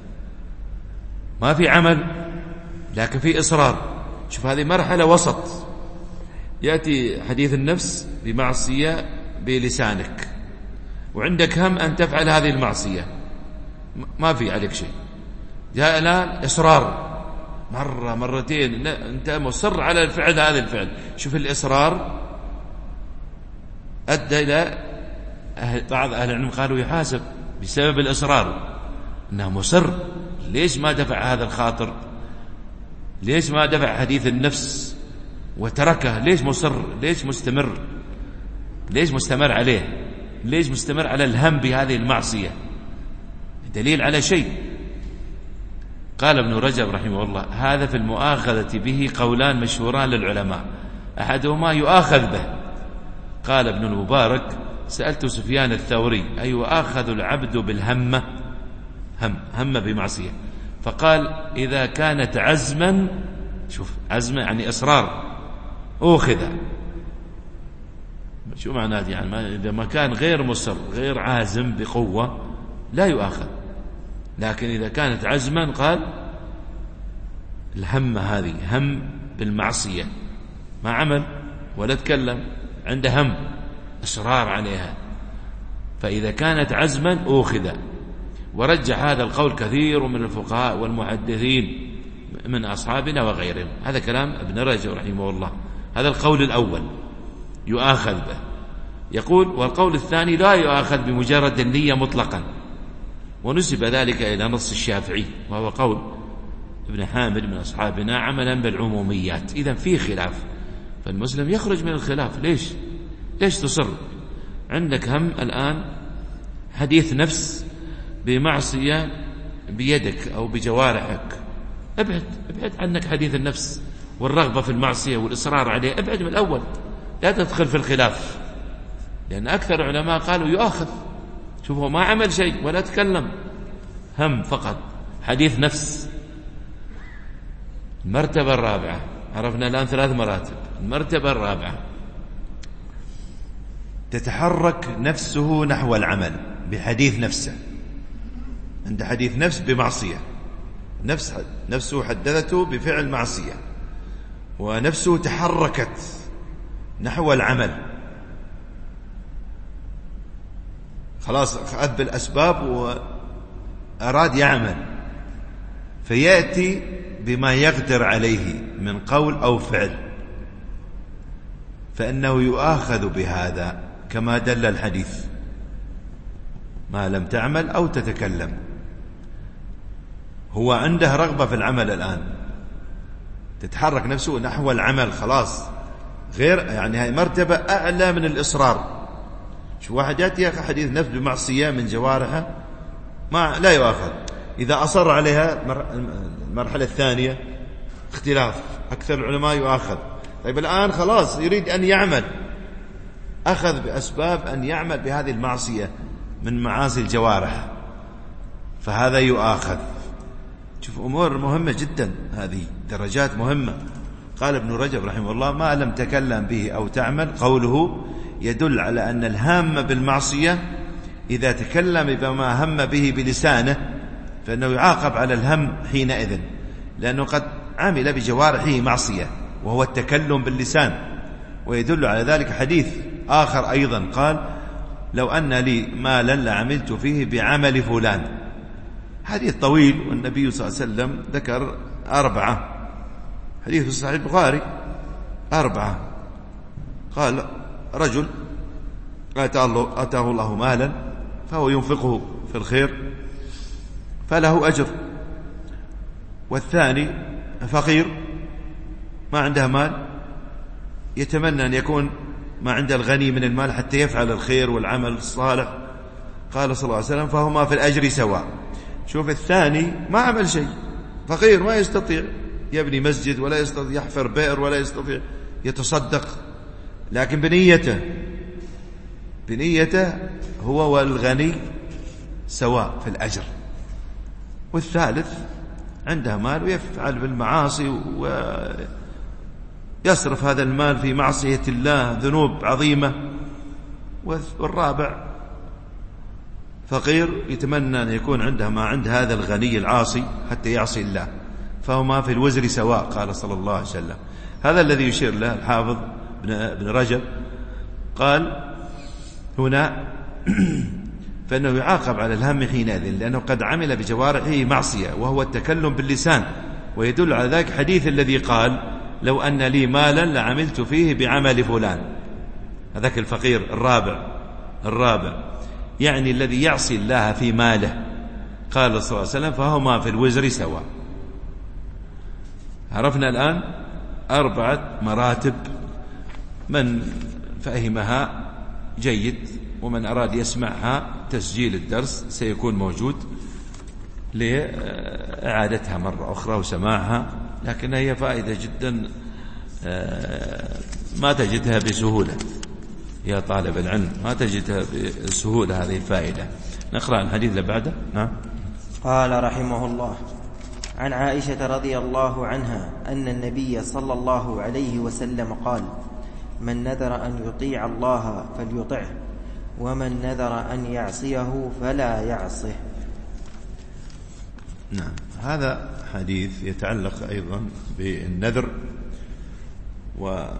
ما في عمل لكن في إصرار. شوف هذه مرحلة وسط، يأتي حديث النفس بمعصية بلسانك وعندك هم أن تفعل هذه المعصية، ما في عليك شيء. جاء الآن إصرار مرة مرتين، أنت مصر على الفعل هذا الفعل. شوف الإصرار أدى إلى أهل بعض أهل العلم قالوا يحاسب بسبب الإصرار، أنه مصر. ليش ما دفع هذا الخاطر؟ ليش ما دفع حديث النفس وتركه؟ ليش مصر؟ ليش مستمر؟ ليش مستمر عليه؟ ليش مستمر على الهم بهذه المعصية؟ دليل على شيء. قال ابن رجب رحمه الله: هذا في المؤاخذة به قولان مشهوران للعلماء، أحدهما يؤاخذ به. قال ابن المبارك: سألت سفيان الثوري: أي يؤاخذ العبد بالهمة؟ هم هم بمعصية. فقال: إذا كانت عزما، شوف عزم يعني إصرار، أخذ. شو معناه يعني؟ إذا ما كان غير مصر غير عازم بقوة لا يؤاخذ، لكن إذا كانت عزما قال الهم هذه هم بالمعصية، ما عمل ولا تكلم، عنده هم إصرار عليها، فإذا كانت عزما أخذ. ورجح هذا القول كثير من الفقهاء والمحدثين من أصحابنا وغيرهم. هذا كلام ابن رجب رحمه الله. هذا القول الأول يؤاخذ به. يقول: والقول الثاني لا يؤاخذ بمجرد النية مطلقا، ونسب ذلك إلى نص الشافعي، وهو قول ابن حامد من أصحابنا عملا بالعموميات. إذن في خلاف، فالمسلم يخرج من الخلاف. ليش ليش تصر؟ عندك هم الآن حديث نفس بمعصية بيدك أو بجوارحك، ابعد ابعد عنك حديث النفس والرغبة في المعصية والإصرار عليه، ابعد من الأول، لا تدخل في الخلاف، لأن أكثر العلماء قالوا يؤاخذ. شوفوا ما عمل شيء ولا تكلم، هم فقط، حديث نفس. المرتبة الرابعة، عرفنا الآن ثلاث مراتب. المرتبة الرابعة: تتحرك نفسه نحو العمل بحديث نفسه، عند حديث نفس بمعصية، نفس نفسه حدثته بفعل معصية، ونفسه تحركت نحو العمل، خلاص أخذ بالأسباب وأراد يعمل، فيأتي بما يقدر عليه من قول أو فعل، فإنه يؤاخذ بهذا كما دل الحديث: ما لم تعمل أو تتكلم. هو عنده رغبة في العمل الآن، تتحرك نفسه نحو العمل، خلاص، غير يعني هاي مرتبة أعلى من الإصرار. شو واحد يأتي يأخذ حديث نفس بمعصية من جوارحه، ما لا يؤاخذ. إذا أصر عليها المرحلة الثانية اختلاف، أكثر العلماء يؤاخذ. طيب الآن خلاص يريد أن يعمل، أخذ بأسباب أن يعمل بهذه المعصية من معاصي الجوارح، فهذا يؤاخذ. شوف أمور مهمة جدا، هذه درجات مهمة. قال ابن رجب رحمه الله: ما لم تكلم به أو تعمل قوله يدل على أن الهام بالمعصية إذا تكلم بما هم به بلسانه فإنه يعاقب على الهم حينئذ، لأنه قد عمل بجوارحه معصية وهو التكلم باللسان. ويدل على ذلك حديث آخر أيضا قال: لو أن لي مالا لعملت فيه بعمل فلان. حديث طويل، والنبي صلى الله عليه وسلم ذكر أربعة، حديث في صحيح البخاري أربعة. قال: رجل آتاه الله, آتاه الله مالا فهو ينفقه في الخير فله أجر، والثاني فقير ما عنده مال يتمنى أن يكون ما عند الغني من المال حتى يفعل الخير والعمل الصالح. قال صلى الله عليه وسلم: فهما في الأجر سواء. شوف، الثاني ما عمل شيء، فقير ما يستطيع يبني مسجد ولا يستطيع يحفر بئر ولا يستطيع يتصدق، لكن بنيته بنيته هو والغني سواء في الأجر. والثالث عنده مال ويفعل بالمعاصي ويصرف هذا المال في معصية الله، ذنوب عظيمة. والرابع فقير يتمنى أن يكون عنده ما عند هذا الغني العاصي حتى يعصي الله، فهما في الوزر سواء. قال صلى الله عليه وسلم. هذا الذي يشير له الحافظ بن رجب. قال هنا: فإنه يعاقب على الهم حينئذ لأنه قد عمل بجوارحه معصية وهو التكلم باللسان. ويدل على ذلك حديث الذي قال: لو أن لي مالا لعملت فيه بعمل فلان. هذاك الفقير الرابع الرابع يعني الذي يعصي الله في ماله. قال صلى الله عليه وسلم: فهما في الوزر سواء. عرفنا الآن أربعة مراتب، من فهمها جيد، ومن أراد يسمعها تسجيل الدرس سيكون موجود لإعادتها مرة أخرى وسماعها، لكن هي فائدة جدا ما تجدها بسهولة يا طالب العلم، ما تجدها بسهولة هذه الفائدة. نقرأ الحديث اللي بعده. نعم. قال رحمه الله: عن عائشة رضي الله عنها أن النبي صلى الله عليه وسلم قال: من نذر أن يطيع الله فليطعه، ومن نذر أن يعصيه فلا يعصه. نعم، هذا حديث يتعلق أيضا بالنذر، وهي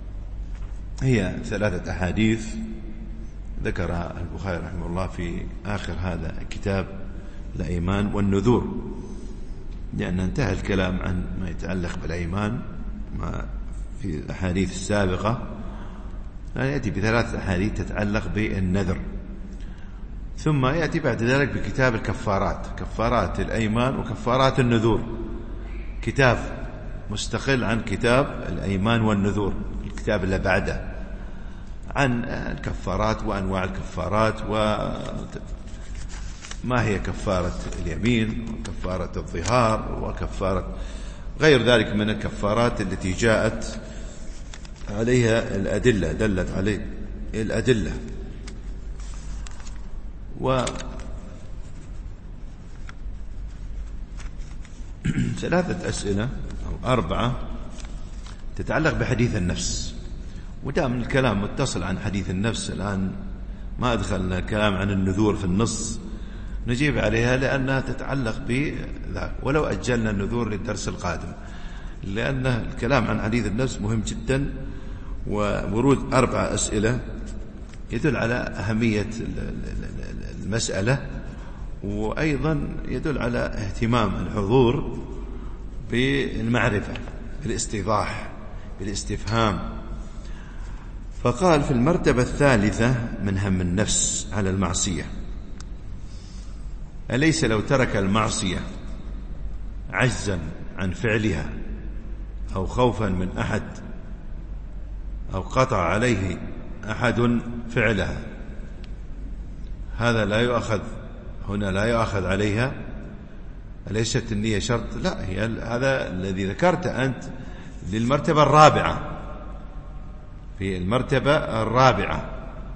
ثلاثة أحاديث ذكرها البخاري رحمه الله في آخر هذا الكتاب الأيمان والنذور، لأن انتهى الكلام عن ما يتعلق بالأيمان في الأحاديث السابقة. يأتي بثلاث أحاديث تتعلق بالنذر، ثم يأتي بعد ذلك بكتاب الكفارات، كفارات الأيمان وكفارات النذور، كتاب مستقل عن كتاب الأيمان والنذور، الكتاب اللي بعده عن الكفارات وأنواع الكفارات وما هي كفارة اليمين وكفارة الظهار وكفارة غير ذلك من الكفارات التي جاءت عليها الأدلة، دلت عليه الأدلة. وثلاثة أسئلة أو أربعة تتعلق بحديث النفس، ودام الكلام متصل عن حديث النفس الآن ما أدخلنا الكلام عن النذور في النص نجيب عليها لأنها تتعلق بذلك، ولو أجلنا النذور للدرس القادم، لأن الكلام عن حديث النفس مهم جدا. وورود أربع أسئلة يدل على أهمية المسألة، وأيضا يدل على اهتمام الحضور بالمعرفة، بالاستيضاح، بالاستفهام. فقال: في المرتبة الثالثة من هم النفس على المعصية: أليس لو ترك المعصية عجزا عن فعلها أو خوفا من أحد أو قطع عليه أحد فعلها، هذا لا يؤخذ هنا لا يؤخذ عليها؟ أليست النية شرط؟ لا، هي هذا الذي ذكرت أنت للمرتبة الرابعة، في المرتبة الرابعة.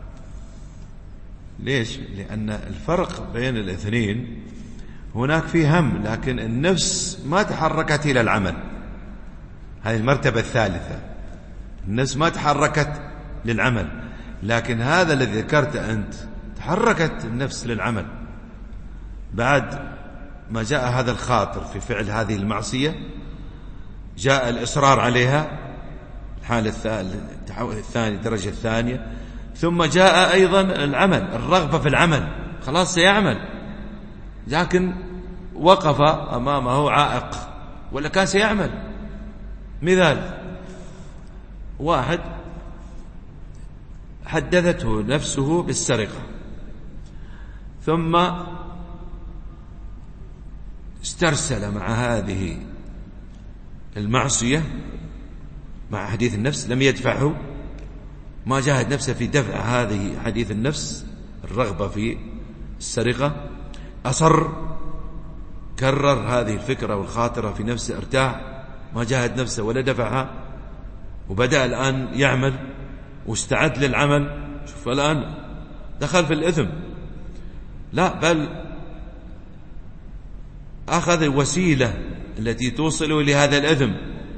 ليش؟ لأن الفرق بين الاثنين هناك في هم، لكن النفس ما تحركت إلى العمل، هذه المرتبة الثالثة. النفس ما تحركت للعمل، لكن هذا الذي ذكرته أنت تحركت النفس للعمل بعد ما جاء هذا الخاطر في فعل هذه المعصية، جاء الإصرار عليها الحالة الثانية الدرجة الثانية، ثم جاء أيضا العمل، الرغبة في العمل، خلاص سيعمل، لكن وقف أمامه عائق ولا كان سيعمل. مثال: واحد حدثته نفسه بالسرقة، ثم استرسل مع هذه المعصية، مع حديث النفس، لم يدفعه، ما جاهد نفسه في دفع هذه حديث النفس الرغبة في السرقة، أصر، كرر هذه الفكرة والخاطرة في نفسه، ارتاح، ما جاهد نفسه ولا دفعها، وبدأ الآن يعمل واستعد للعمل. شوف الآن دخل في الإثم، لا بل أخذ الوسيلة التي توصله لهذا الإثم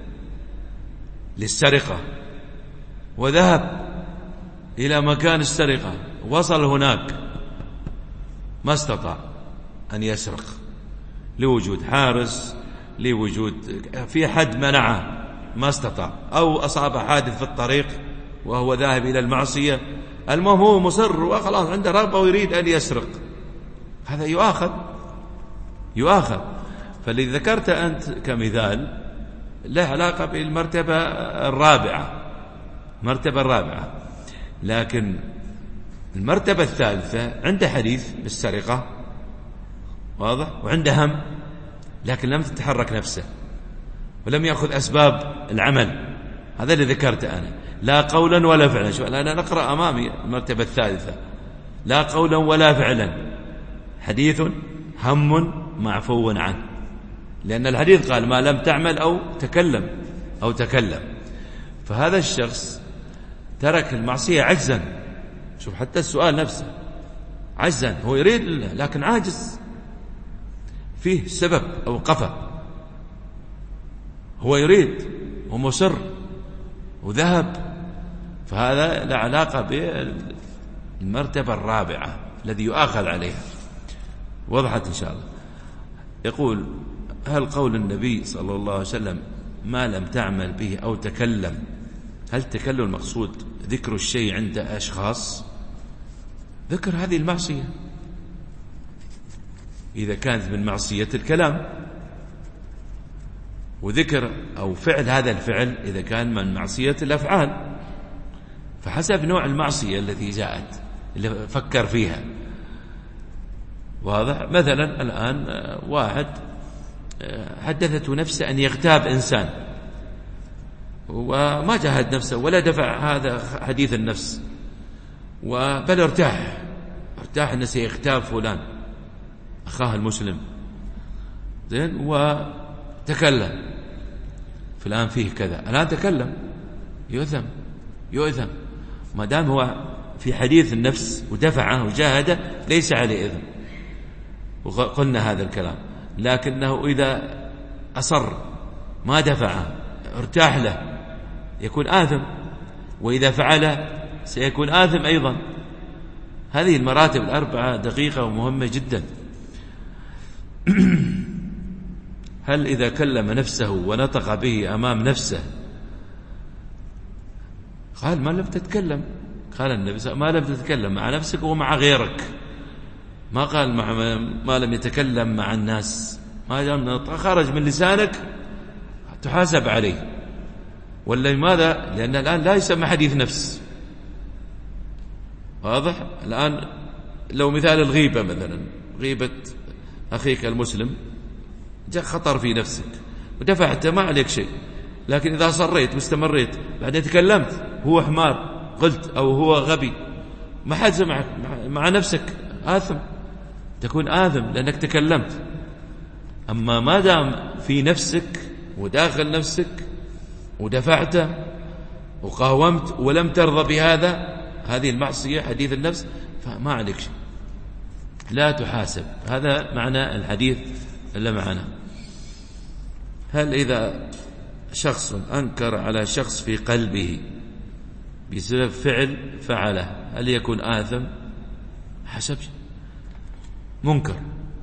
للسرقة، وذهب إلى مكان السرقة، وصل هناك ما استطاع أن يسرق لوجود حارس، لوجود في حد منعه، ما استطاع، أو أصاب حادث في الطريق وهو ذاهب إلى المعصية، المهم هو مصر وخلاص عنده رغبة ويريد أن يسرق، هذا يؤاخذ يؤاخذ. فالذي ذكرت أنت كمثال له علاقة بالمرتبة الرابعة، مرتبة الرابعة، لكن المرتبة الثالثة عنده حديث بالسرقة واضح، وعنده هم، لكن لم تتحرك نفسه ولم يأخذ أسباب العمل. هذا اللي ذكرته أنا، لا قولا ولا فعلا. شو أنا نقرأ أمامي المرتبة الثالثة، لا قولا ولا فعلا، حديث هم معفو عنه، لأن الحديث قال ما لم تعمل أو تكلم أو تكلم. فهذا الشخص ترك المعصية عجزا. شوف حتى السؤال نفسه عجزا، هو يريد لكن عاجز، فيه سبب أو قفة، هو يريد ومصر وذهب. فهذا له علاقة بالمرتبة الرابعة الذي يؤاخذ عليها. وضحت إن شاء الله. يقول: هل قول النبي صلى الله عليه وسلم ما لم تعمل به أو تكلم، هل تكلم المقصود ذكر الشيء عند أشخاص؟ ذكر هذه المعصية إذا كانت من معصية الكلام، وذكر أو فعل هذا الفعل إذا كان من معصية الأفعال، فحسب نوع المعصية التي جاءت اللي فكر فيها. واضح؟ مثلا الآن واحد حدثته نفسه أن يغتاب إنسان، وما جاهد نفسه ولا دفع هذا حديث النفس، وبل ارتاح ارتاح أنه سيغتاب فلان أخاه المسلم، زين، وتكلم فلان فيه كذا، الآن تكلم، يؤثم يؤثم ما دام هو في حديث النفس ودفعه وجاهده ليس عليه إثم، وقلنا هذا الكلام. لكنه إذا أصر ما دفعه ارتاح له يكون آثم، وإذا فعله سيكون آثم أيضا. هذه المراتب الأربعة دقيقة ومهمة جدا. هل إذا كلم نفسه ونطق به أمام نفسه، قال ما لم تتكلم، قال النبي ما لم تتكلم مع نفسك ومع غيرك، ما قال مع ما لم يتكلم مع الناس، ما دام خرج من لسانك تحاسب عليه. ولا لماذا؟ لأن الآن لا يسمى حديث نفس. واضح؟ الآن لو مثال الغيبة مثلا، غيبة أخيك المسلم، جاء خطر في نفسك ودفعت ما عليك شيء، لكن إذا صريت واستمريت بعدين تكلمت هو حمار قلت أو هو غبي، ما حد سمعك، مع نفسك آثم، تكون آثم لأنك تكلمت. أما ما دام في نفسك وداخل نفسك ودفعته وقاومت ولم ترضى بهذا، هذه المعصية حديث النفس، فما عليك شيء، لا تحاسب. هذا معنى الحديث اللي معنا. هل إذا شخص أنكر على شخص في قلبه بسبب فعل فعله، هل يكون آثم؟ حسب منكر.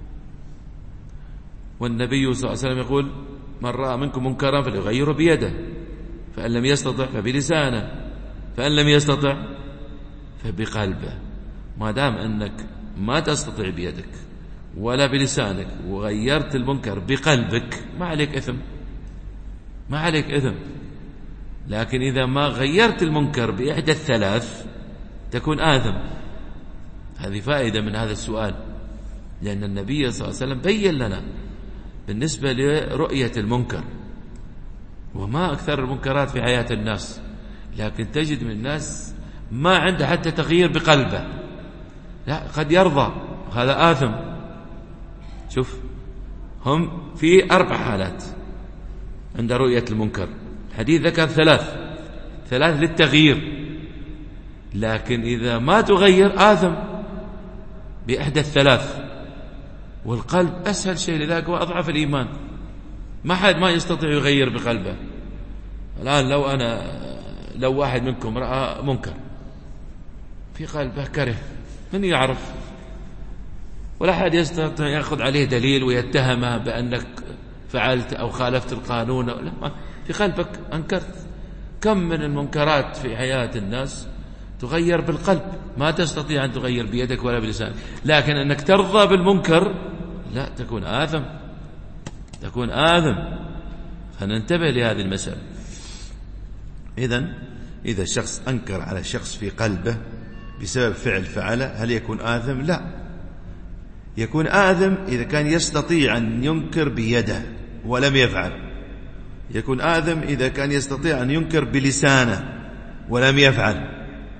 والنبي صلى الله عليه وسلم يقول: من رأى منكم منكرا فليغيره بيده، فإن لم يستطع فبلسانه، فإن لم يستطع فبقلبه. ما دام أنك ما تستطيع بيدك ولا بلسانك وغيرت المنكر بقلبك ما عليك إثم، ما عليك إثم. لكن إذا ما غيرت المنكر بإحدى الثلاث تكون آثم. هذه فائدة من هذا السؤال، لأن النبي صلى الله عليه وسلم بين لنا بالنسبة لرؤية المنكر، وما أكثر المنكرات في حياة الناس، لكن تجد من الناس ما عنده حتى تغيير بقلبه، لا قد يرضى، هذا آثم. شوف، هم في أربع حالات عند رؤية المنكر. الحديث ذكر ثلاث ثلاث للتغيير، لكن إذا ما تغير آثم بإحدى الثلاث. والقلب أسهل شيء، لذلك هو أضعف الإيمان. ما حد ما يستطيع يغير بقلبه. الآن لو أنا لو واحد منكم رأى منكر في قلبه كره، من يعرف؟ ولا أحد يستطيع يأخذ عليه دليل ويتهمه بأنك فعلت أو خالفت القانون. لا، في قلبك أنكرت. كم من المنكرات في حياة الناس تغير بالقلب، ما تستطيع أن تغير بيدك ولا بلسانك. لكن أنك ترضى بالمنكر لا، تكون آثم، تكون آثم. فننتبه لهذه المسألة. إذن إذا الشخص أنكر على شخص في قلبه بسبب فعل فعله هل يكون آثم؟ لا، يكون آثم إذا كان يستطيع أن ينكر بيده ولم يفعل. يكون آثم إذا كان يستطيع أن ينكر بلسانه ولم يفعل.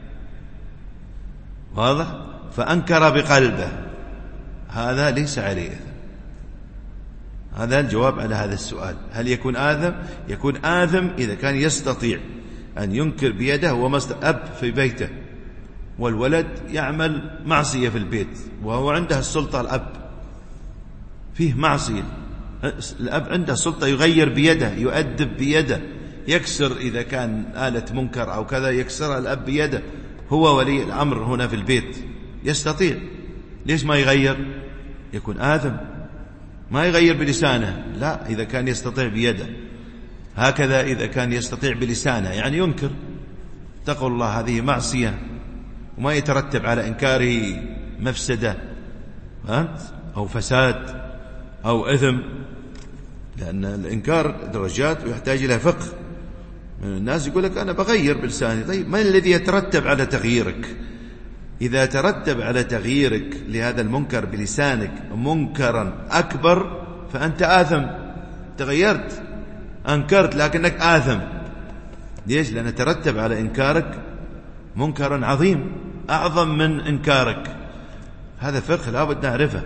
واضح؟ فأنكر بقلبه، هذا ليس عليه إثم. هذا الجواب على هذا السؤال. هل يكون آثم؟ يكون آثم إذا كان يستطيع أن ينكر بيده. وأب في بيته والولد يعمل معصية في البيت وهو عنده السلطة، الأب فيه معصية، الأب عنده سلطة يغير بيده، يؤدب بيده، يكسر إذا كان آلة منكر أو كذا يكسرها الأب بيده، هو ولي الأمر هنا في البيت يستطيع، ليش ما يغير؟ يكون آثم. ما يغير بلسانه، لا، إذا كان يستطيع بيده. هكذا إذا كان يستطيع بلسانه، يعني ينكر، تقول الله هذه معصية وما يترتب على إنكاره مفسدة أو فساد أو إثم، لأن الإنكار درجات ويحتاج إلى فقه. من الناس يقول لك أنا بغير بلساني. طيب ما الذي يترتب على تغييرك؟ إذا ترتب على تغييرك لهذا المنكر بلسانك منكرا أكبر فأنت آثم. تغيرت، أنكرت، لكنك آثم. ليش؟ لأن ترتب على إنكارك منكرا عظيم أعظم من إنكارك. هذا فقه لا بد نعرفه.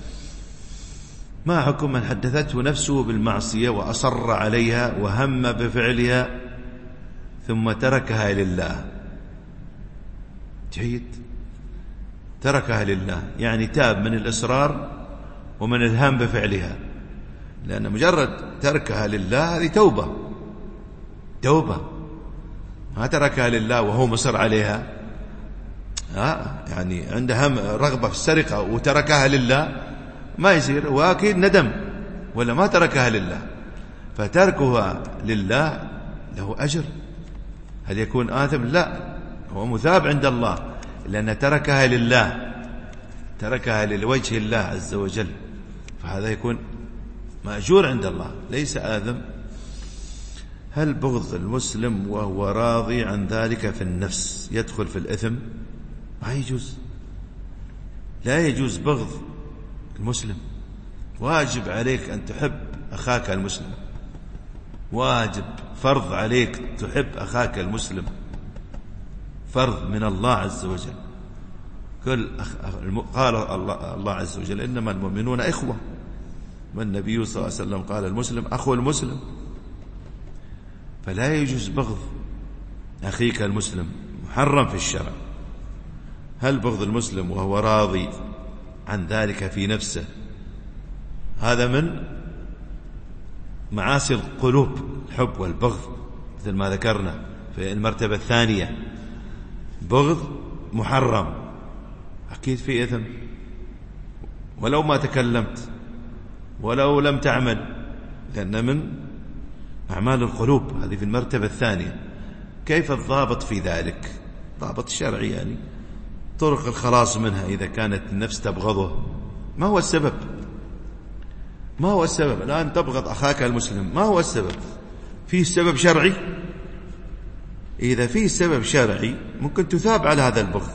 ما حكم من حدثته نفسه بالمعصية وأصر عليها وهم بفعلها ثم تركها لله؟ جيد، تركها لله يعني تاب من الإصرار ومن الهم بفعلها، لأن مجرد تركها لله هذه توبة. توبة، ما تركها لله وهو مصر عليها. ها يعني عنده هم رغبة في السرقة وتركها لله ما يصير، واكيد ندم، ولا ما تركها لله. فتركها لله له أجر. هل يكون آثم؟ لا، هو مثاب عند الله، لأن تركها لله، تركها لوجه الله عز وجل، فهذا يكون مأجور عند الله، ليس آثم. هل بغض المسلم وهو راضي عن ذلك في النفس يدخل في الإثم؟ ما يجوز، لا يجوز بغض المسلم. واجب عليك أن تحب أخاك المسلم، واجب فرض عليك تحب أخاك المسلم، فرض من الله عز وجل. قال الله, الله عز وجل إنما المؤمنون إخوة، والنبي صلى الله عليه وسلم قال المسلم أخو المسلم. فلا يجوز بغض أخيك المسلم، محرم في الشرع. هل بغض المسلم وهو راضي عن ذلك في نفسه هذا من معاصي القلوب؟ الحب والبغض مثل ما ذكرنا في المرتبة الثانية، بغض محرم أكيد في إثم، ولو ما تكلمت ولو لم تعمل، لأن من أعمال القلوب، هذه في المرتبة الثانية. كيف الضابط في ذلك؟ ضابط شرعي، يعني طرق الخلاص منها. إذا كانت النفس تبغضه، ما هو السبب؟ ما هو السبب؟ الآن تبغض أخاك المسلم، ما هو السبب؟ في سبب شرعي؟ إذا في سبب شرعي ممكن تثاب على هذا البغض،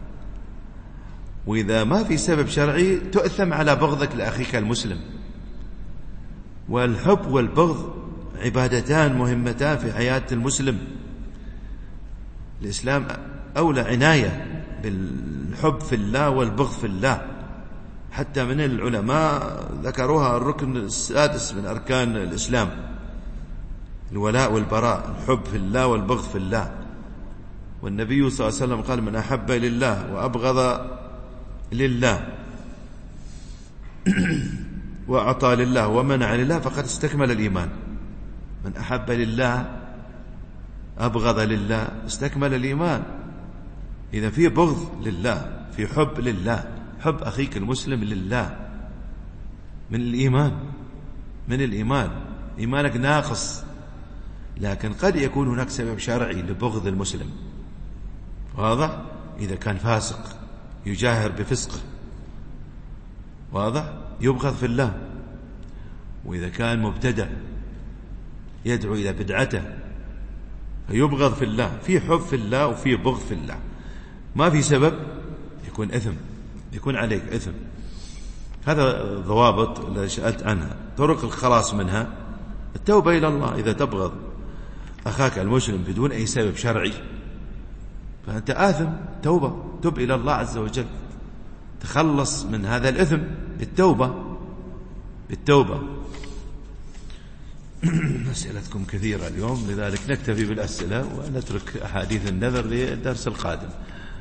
وإذا ما في سبب شرعي تؤثم على بغضك لأخيك المسلم. والحب والبغض عبادتان مهمتان في حياة المسلم. الإسلام أولى عناية بالحب في الله والبغض في الله، حتى من العلماء ذكروها الركن السادس من أركان الإسلام، الولاء والبراء، الحب في الله والبغض في الله. والنبي صلى الله عليه وسلم قال: من أحب لله وأبغض لله وأعطى لله ومنع لله فقد استكمل الإيمان. من أحب لله أبغض لله استكمل الإيمان. إذا في بغض لله، في حب لله، حب أخيك المسلم لله، من الإيمان، من الإيمان. إيمانك ناقص، لكن قد يكون هناك سبب شرعي لبغض المسلم، واضح؟ إذا كان فاسق يجاهر بفسقه، واضح؟ يبغض في الله. وإذا كان مبتدع يدعو إلى بدعته يبغض في الله. في حب في الله وفي بغض في الله، ما في سبب يكون إثم، يكون عليك إثم. هذا ضوابط اللي سألت عنها. طرق الخلاص منها التوبة إلى الله. إذا تبغض أخاك المسلم بدون أي سبب شرعي فأنت آثم. توبة، تب إلى الله عز وجل، تخلص من هذا الإثم بالتوبة، بالتوبة. أسئلتكم كثيرة اليوم، لذلك نكتفي بالأسئلة ونترك أحاديث النذر للدرس القادم.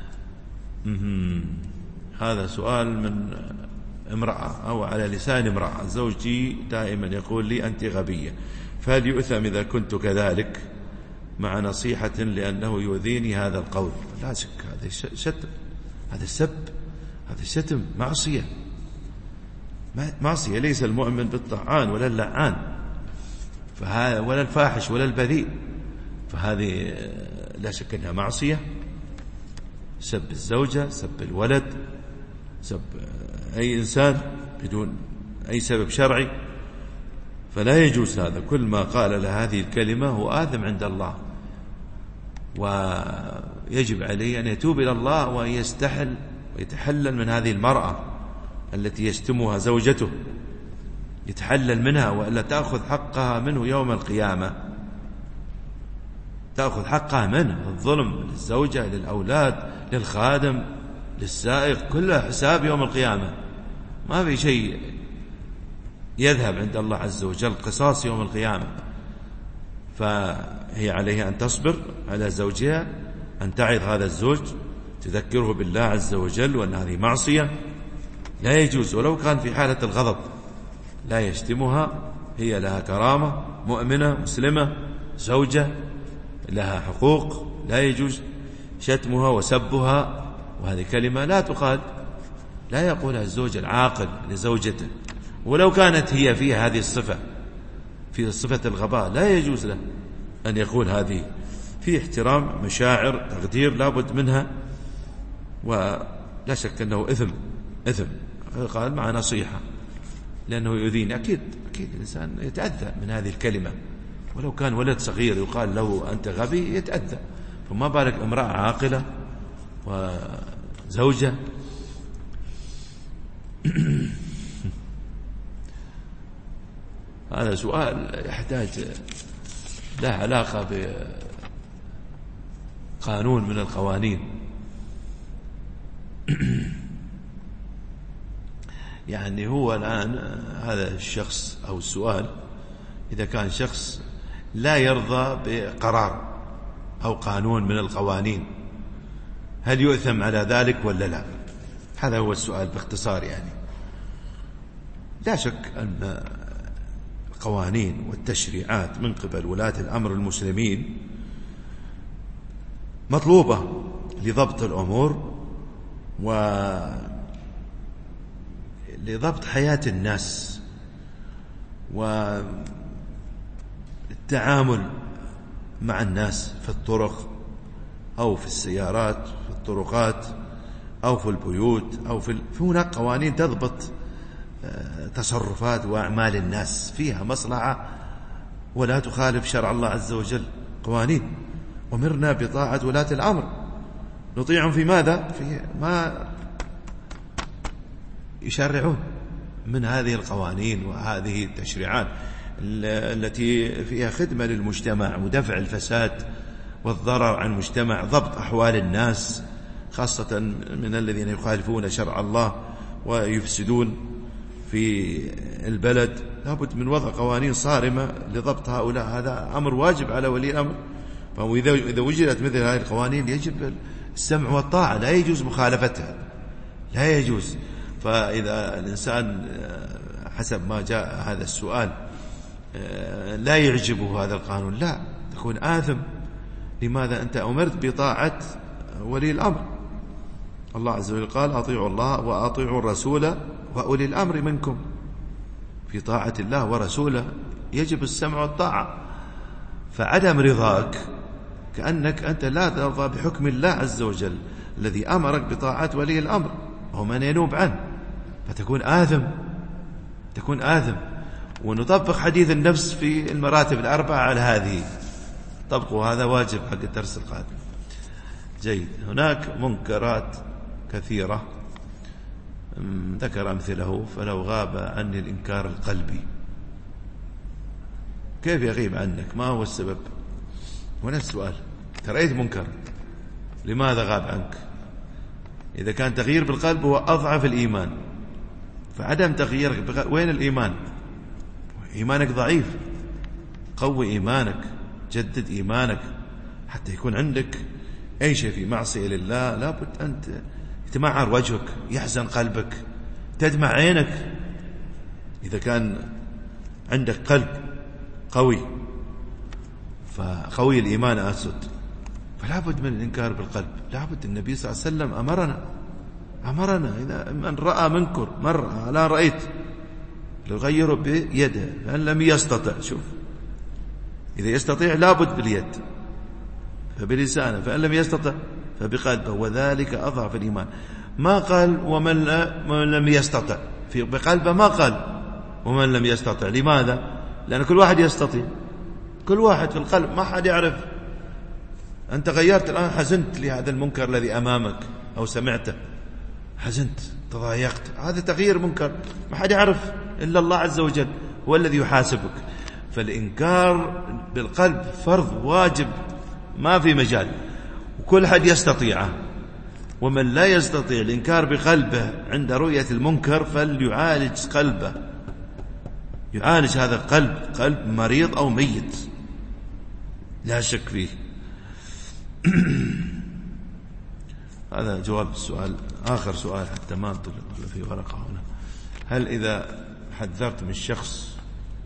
هذا سؤال من امرأة أو على لسان امرأة: زوجي دائما يقول لي أنت غبية، فهل يؤثم إذا كنت كذلك مع نصيحة لأنه يؤذيني هذا القول؟ لا شك هذا شتم، هذا السب، هذا الشتم معصية، معصية. ليس المؤمن بالطعان ولا اللعان، فهذا ولا الفاحش ولا البذيء، فهذه لا شك أنها معصية. سب الزوجة، سب الولد، سب أي إنسان بدون أي سبب شرعي، فلا يجوز هذا. كل ما قال له هذه الكلمة هو آثم عند الله، ويجب عليه أن يتوب إلى الله وأن يستحل ويتحلل من هذه المرأة التي يشتمها زوجته، يتحلل منها، وإلا تأخذ حقها منه يوم القيامة، تأخذ حقها منه. الظلم للزوجة، للأولاد، للخادم، للسائق، كله حساب يوم القيامة، ما في شيء يذهب عند الله عز وجل، قصاص يوم القيامة. فهي عليها أن تصبر على زوجها، أن تعظ هذا الزوج، تذكره بالله عز وجل وأن هذه معصية لا يجوز، ولو كان في حالة الغضب. لا يشتمها، هي لها كرامة، مؤمنة مسلمة، زوجة لها حقوق، لا يجوز شتمها وسبها. وهذه كلمة لا تقال، لا يقولها الزوج العاقل لزوجته، ولو كانت هي فيها هذه الصفة، في صفة الغباء، لا يجوز له أن يقول هذه. في احترام، مشاعر، تقدير لابد منها، ولا شك أنه إثم، إثم. قال مع نصيحة لأنه يؤذيني. أكيد أكيد الإنسان يتأذى من هذه الكلمة، ولو كان ولد صغير يقال له أنت غبي يتأذى، فما بالك امرأة عاقلة وزوجة. هذا سؤال يحتاج له علاقة بقانون من القوانين. يعني هو الآن هذا الشخص أو السؤال، إذا كان شخص لا يرضى بقرار أو قانون من القوانين، هل يؤثم على ذلك ولا لا؟ هذا هو السؤال باختصار. يعني لا شك أن القوانين والتشريعات من قبل ولاة الأمر المسلمين مطلوبة لضبط الأمور ولضبط حياة الناس والتعامل مع الناس في الطرق أو في السيارات في الطرقات أو في البيوت أو في هناك قوانين تضبط تصرفات وأعمال الناس فيها مصلحة ولا تخالف شرع الله عز وجل. قوانين أمرنا بطاعة ولاة الأمر، نطيعهم في ماذا؟ في ما يشرعون من هذه القوانين وهذه التشريعات التي فيها خدمة للمجتمع ودفع الفساد والضرر عن المجتمع، ضبط أحوال الناس خاصة من الذين يخالفون شرع الله ويفسدون في البلد. لابد من وضع قوانين صارمة لضبط هؤلاء، هذا أمر واجب على ولي الأمر. فإذا إذا وجدت مثل هذه القوانين يجب السمع والطاعة، لا يجوز مخالفتها، لا يجوز. فإذا الإنسان حسب ما جاء هذا السؤال لا يعجبه هذا القانون، لا تكون آثم. لماذا؟ أنت أمرت بطاعة ولي الأمر. الله عز وجل قال أطيعوا الله وأطيعوا الرسول وأولي الأمر منكم. في طاعة الله ورسوله يجب السمع والطاعة. فعدم رضاك كأنك أنت لا ترضى بحكم الله عز وجل الذي أمرك بطاعة ولي الأمر وهو من ينوب عنه، فتكون آثم، تكون آثم. ونطبق حديث النفس في المراتب الأربعة على هذه، طبقوا، هذا واجب حق الدرس القادم. جيد. هناك منكرات كثيرة ذكر أمثله. فلو غاب عني الإنكار القلبي، كيف يغيب عنك؟ ما هو السبب؟ هنا السؤال. ترأيت منكر، لماذا غاب عنك؟ إذا كان تغيير بالقلب هو أضعف الإيمان، فعدم تغييرك بقلب وين الإيمان؟ إيمانك ضعيف، قوي إيمانك، جدد إيمانك حتى يكون عندك أي شيء في معصية لله لابد أن يتمعر وجهك، يحزن قلبك، تدمع عينك. إذا كان عندك قلب قوي، فقوي الإيمان أسد، فلا بد من الإنكار بالقلب. لا بد. النبي صلى الله عليه وسلم أمرنا أمرنا إذا من رأى منكر مرة لا رأيت يغيره بيده، فإن لم يستطع، شوف، إذا يستطيع لابد باليد، فبلسانه، فإن لم يستطع فبقلبه، وذلك أضعف الإيمان. ما قال ومن لم يستطع في بقلبه، ما قال ومن لم يستطع. لماذا؟ لأن كل واحد يستطيع، كل واحد في القلب، ما حد يعرف. أنت غيرت الآن، حزنت لهذا المنكر الذي أمامك أو سمعته، حزنت، تضايقت، هذا تغيير منكر، ما حد يعرف إلا الله عز وجل هو الذي يحاسبك. فالإنكار بالقلب فرض واجب، ما في مجال، وكل حد يستطيعه. ومن لا يستطيع الإنكار بقلبه عند رؤية المنكر فليعالج قلبه، يعالج هذا القلب، قلب مريض أو ميت لا شك فيه. هذا جواب السؤال. آخر سؤال حتى ما أنطلق في ورقة هنا. هل إذا حذرت من شخص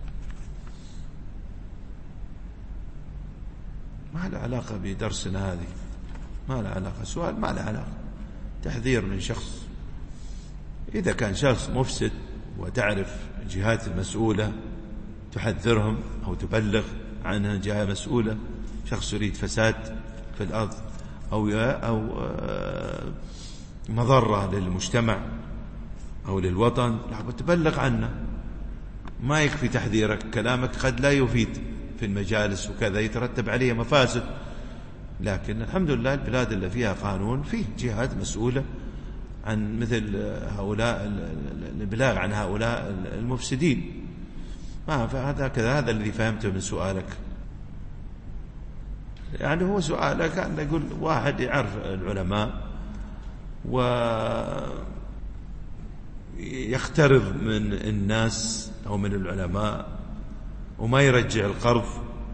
ما له علاقة بدرسنا هذه، ما له علاقة، سؤال ما له علاقة، تحذير من شخص، إذا كان شخص مفسد وتعرف جهات المسؤولة تحذرهم أو تبلغ عنها جهة مسؤولة، شخص يريد فساد في الأرض أو أو مضرة للمجتمع أو للوطن، لابد تبلغ عنه. ما يكفي تحذيرك، كلامك قد لا يفيد في المجالس وكذا، يترتب عليه مفاسد. لكن الحمد لله البلاد اللي فيها قانون فيه جهات مسؤولة عن مثل هؤلاء، البلاغ عن هؤلاء المفسدين. ما فهذا كذا، هذا الذي فهمته من سؤالك. يعني هو سؤالك أن يقول واحد يعرف العلماء ويخترض من الناس أو من العلماء وما يرجع القرض،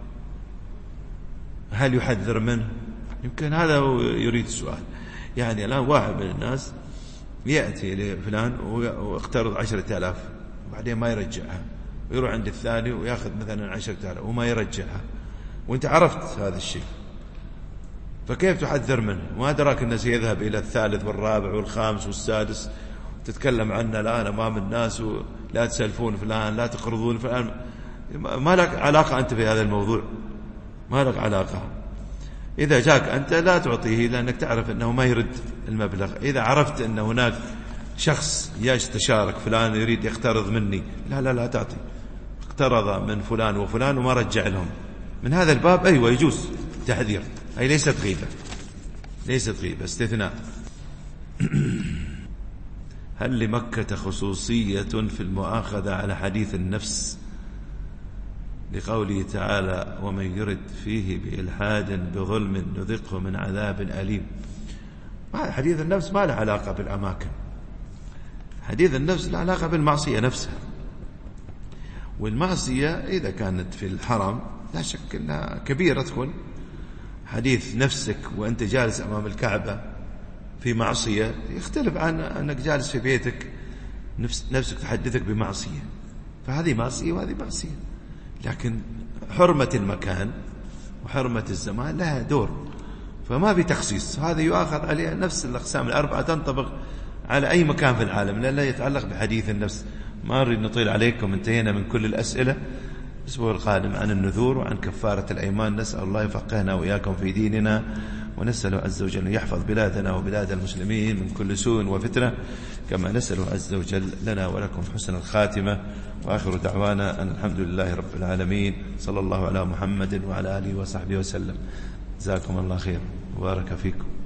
هل يحذر منه؟ يمكن هذا هو يريد السؤال. يعني الآن واحد من الناس يأتي لفلان ويقترض عشرة آلاف وبعدين ما يرجعها، ويروح عند الثاني ويأخذ مثلا عشرة آلاف وما يرجعها، وانت عرفت هذا الشيء، فكيف تحذر منه؟ ما أدراك أنه سيذهب إلى الثالث والرابع والخامس والسادس تتكلم عنه الآن أمام الناس، ولا تسلفون فلان، لا تقرضون فلان. ما لك علاقة أنت في هذا الموضوع، ما لك علاقة. إذا جاك أنت لا تعطيه لأنك تعرف أنه ما يرد المبلغ. إذا عرفت أن هناك شخص يستشارك فلان يريد يقترض مني، لا لا لا تعطي. اقترض من فلان وفلان وما رجع لهم، من هذا الباب أيوة يجوز تحذير، أي ليست غيبة، ليست غيبة، استثناء. هل لمكة خصوصية في المؤاخذة على حديث النفس لقوله تعالى ومن يرد فيه بإلحاد بظلم نذقه من عذاب أليم؟ حديث النفس ما له علاقة بالأماكن، حديث النفس له علاقة بالمعصية نفسها، والمعصية إذا كانت في الحرم لا شك أنها كبيرة تكون. حديث نفسك وأنت جالس أمام الكعبة في معصية يختلف عن أنك جالس في بيتك نفس نفسك تحدثك بمعصية، فهذه معصية وهذه معصية. لكن حرمة المكان وحرمة الزمان لها دور، فما بتخصيص، هذا يؤخذ عليه نفس الأقسام الأربعة، تنطبق على أي مكان في العالم، لا, لا يتعلق بحديث النفس. ما نريد نطيل عليكم، انتهينا من كل الأسئلة. الأسبوع القادم عن النذور وعن كفارة الأيمان. نسأل الله يفقهنا وإياكم في ديننا، ونسأله عز وجل يحفظ بلادنا وبلاد المسلمين من كل سوء وفتنة، كما نسأله عز وجل لنا ولكم حسن الخاتمة. وآخر دعوانا أن الحمد لله رب العالمين، صلى الله على محمد وعلى آله وصحبه وسلم. جزاكم الله خير وبارك فيكم.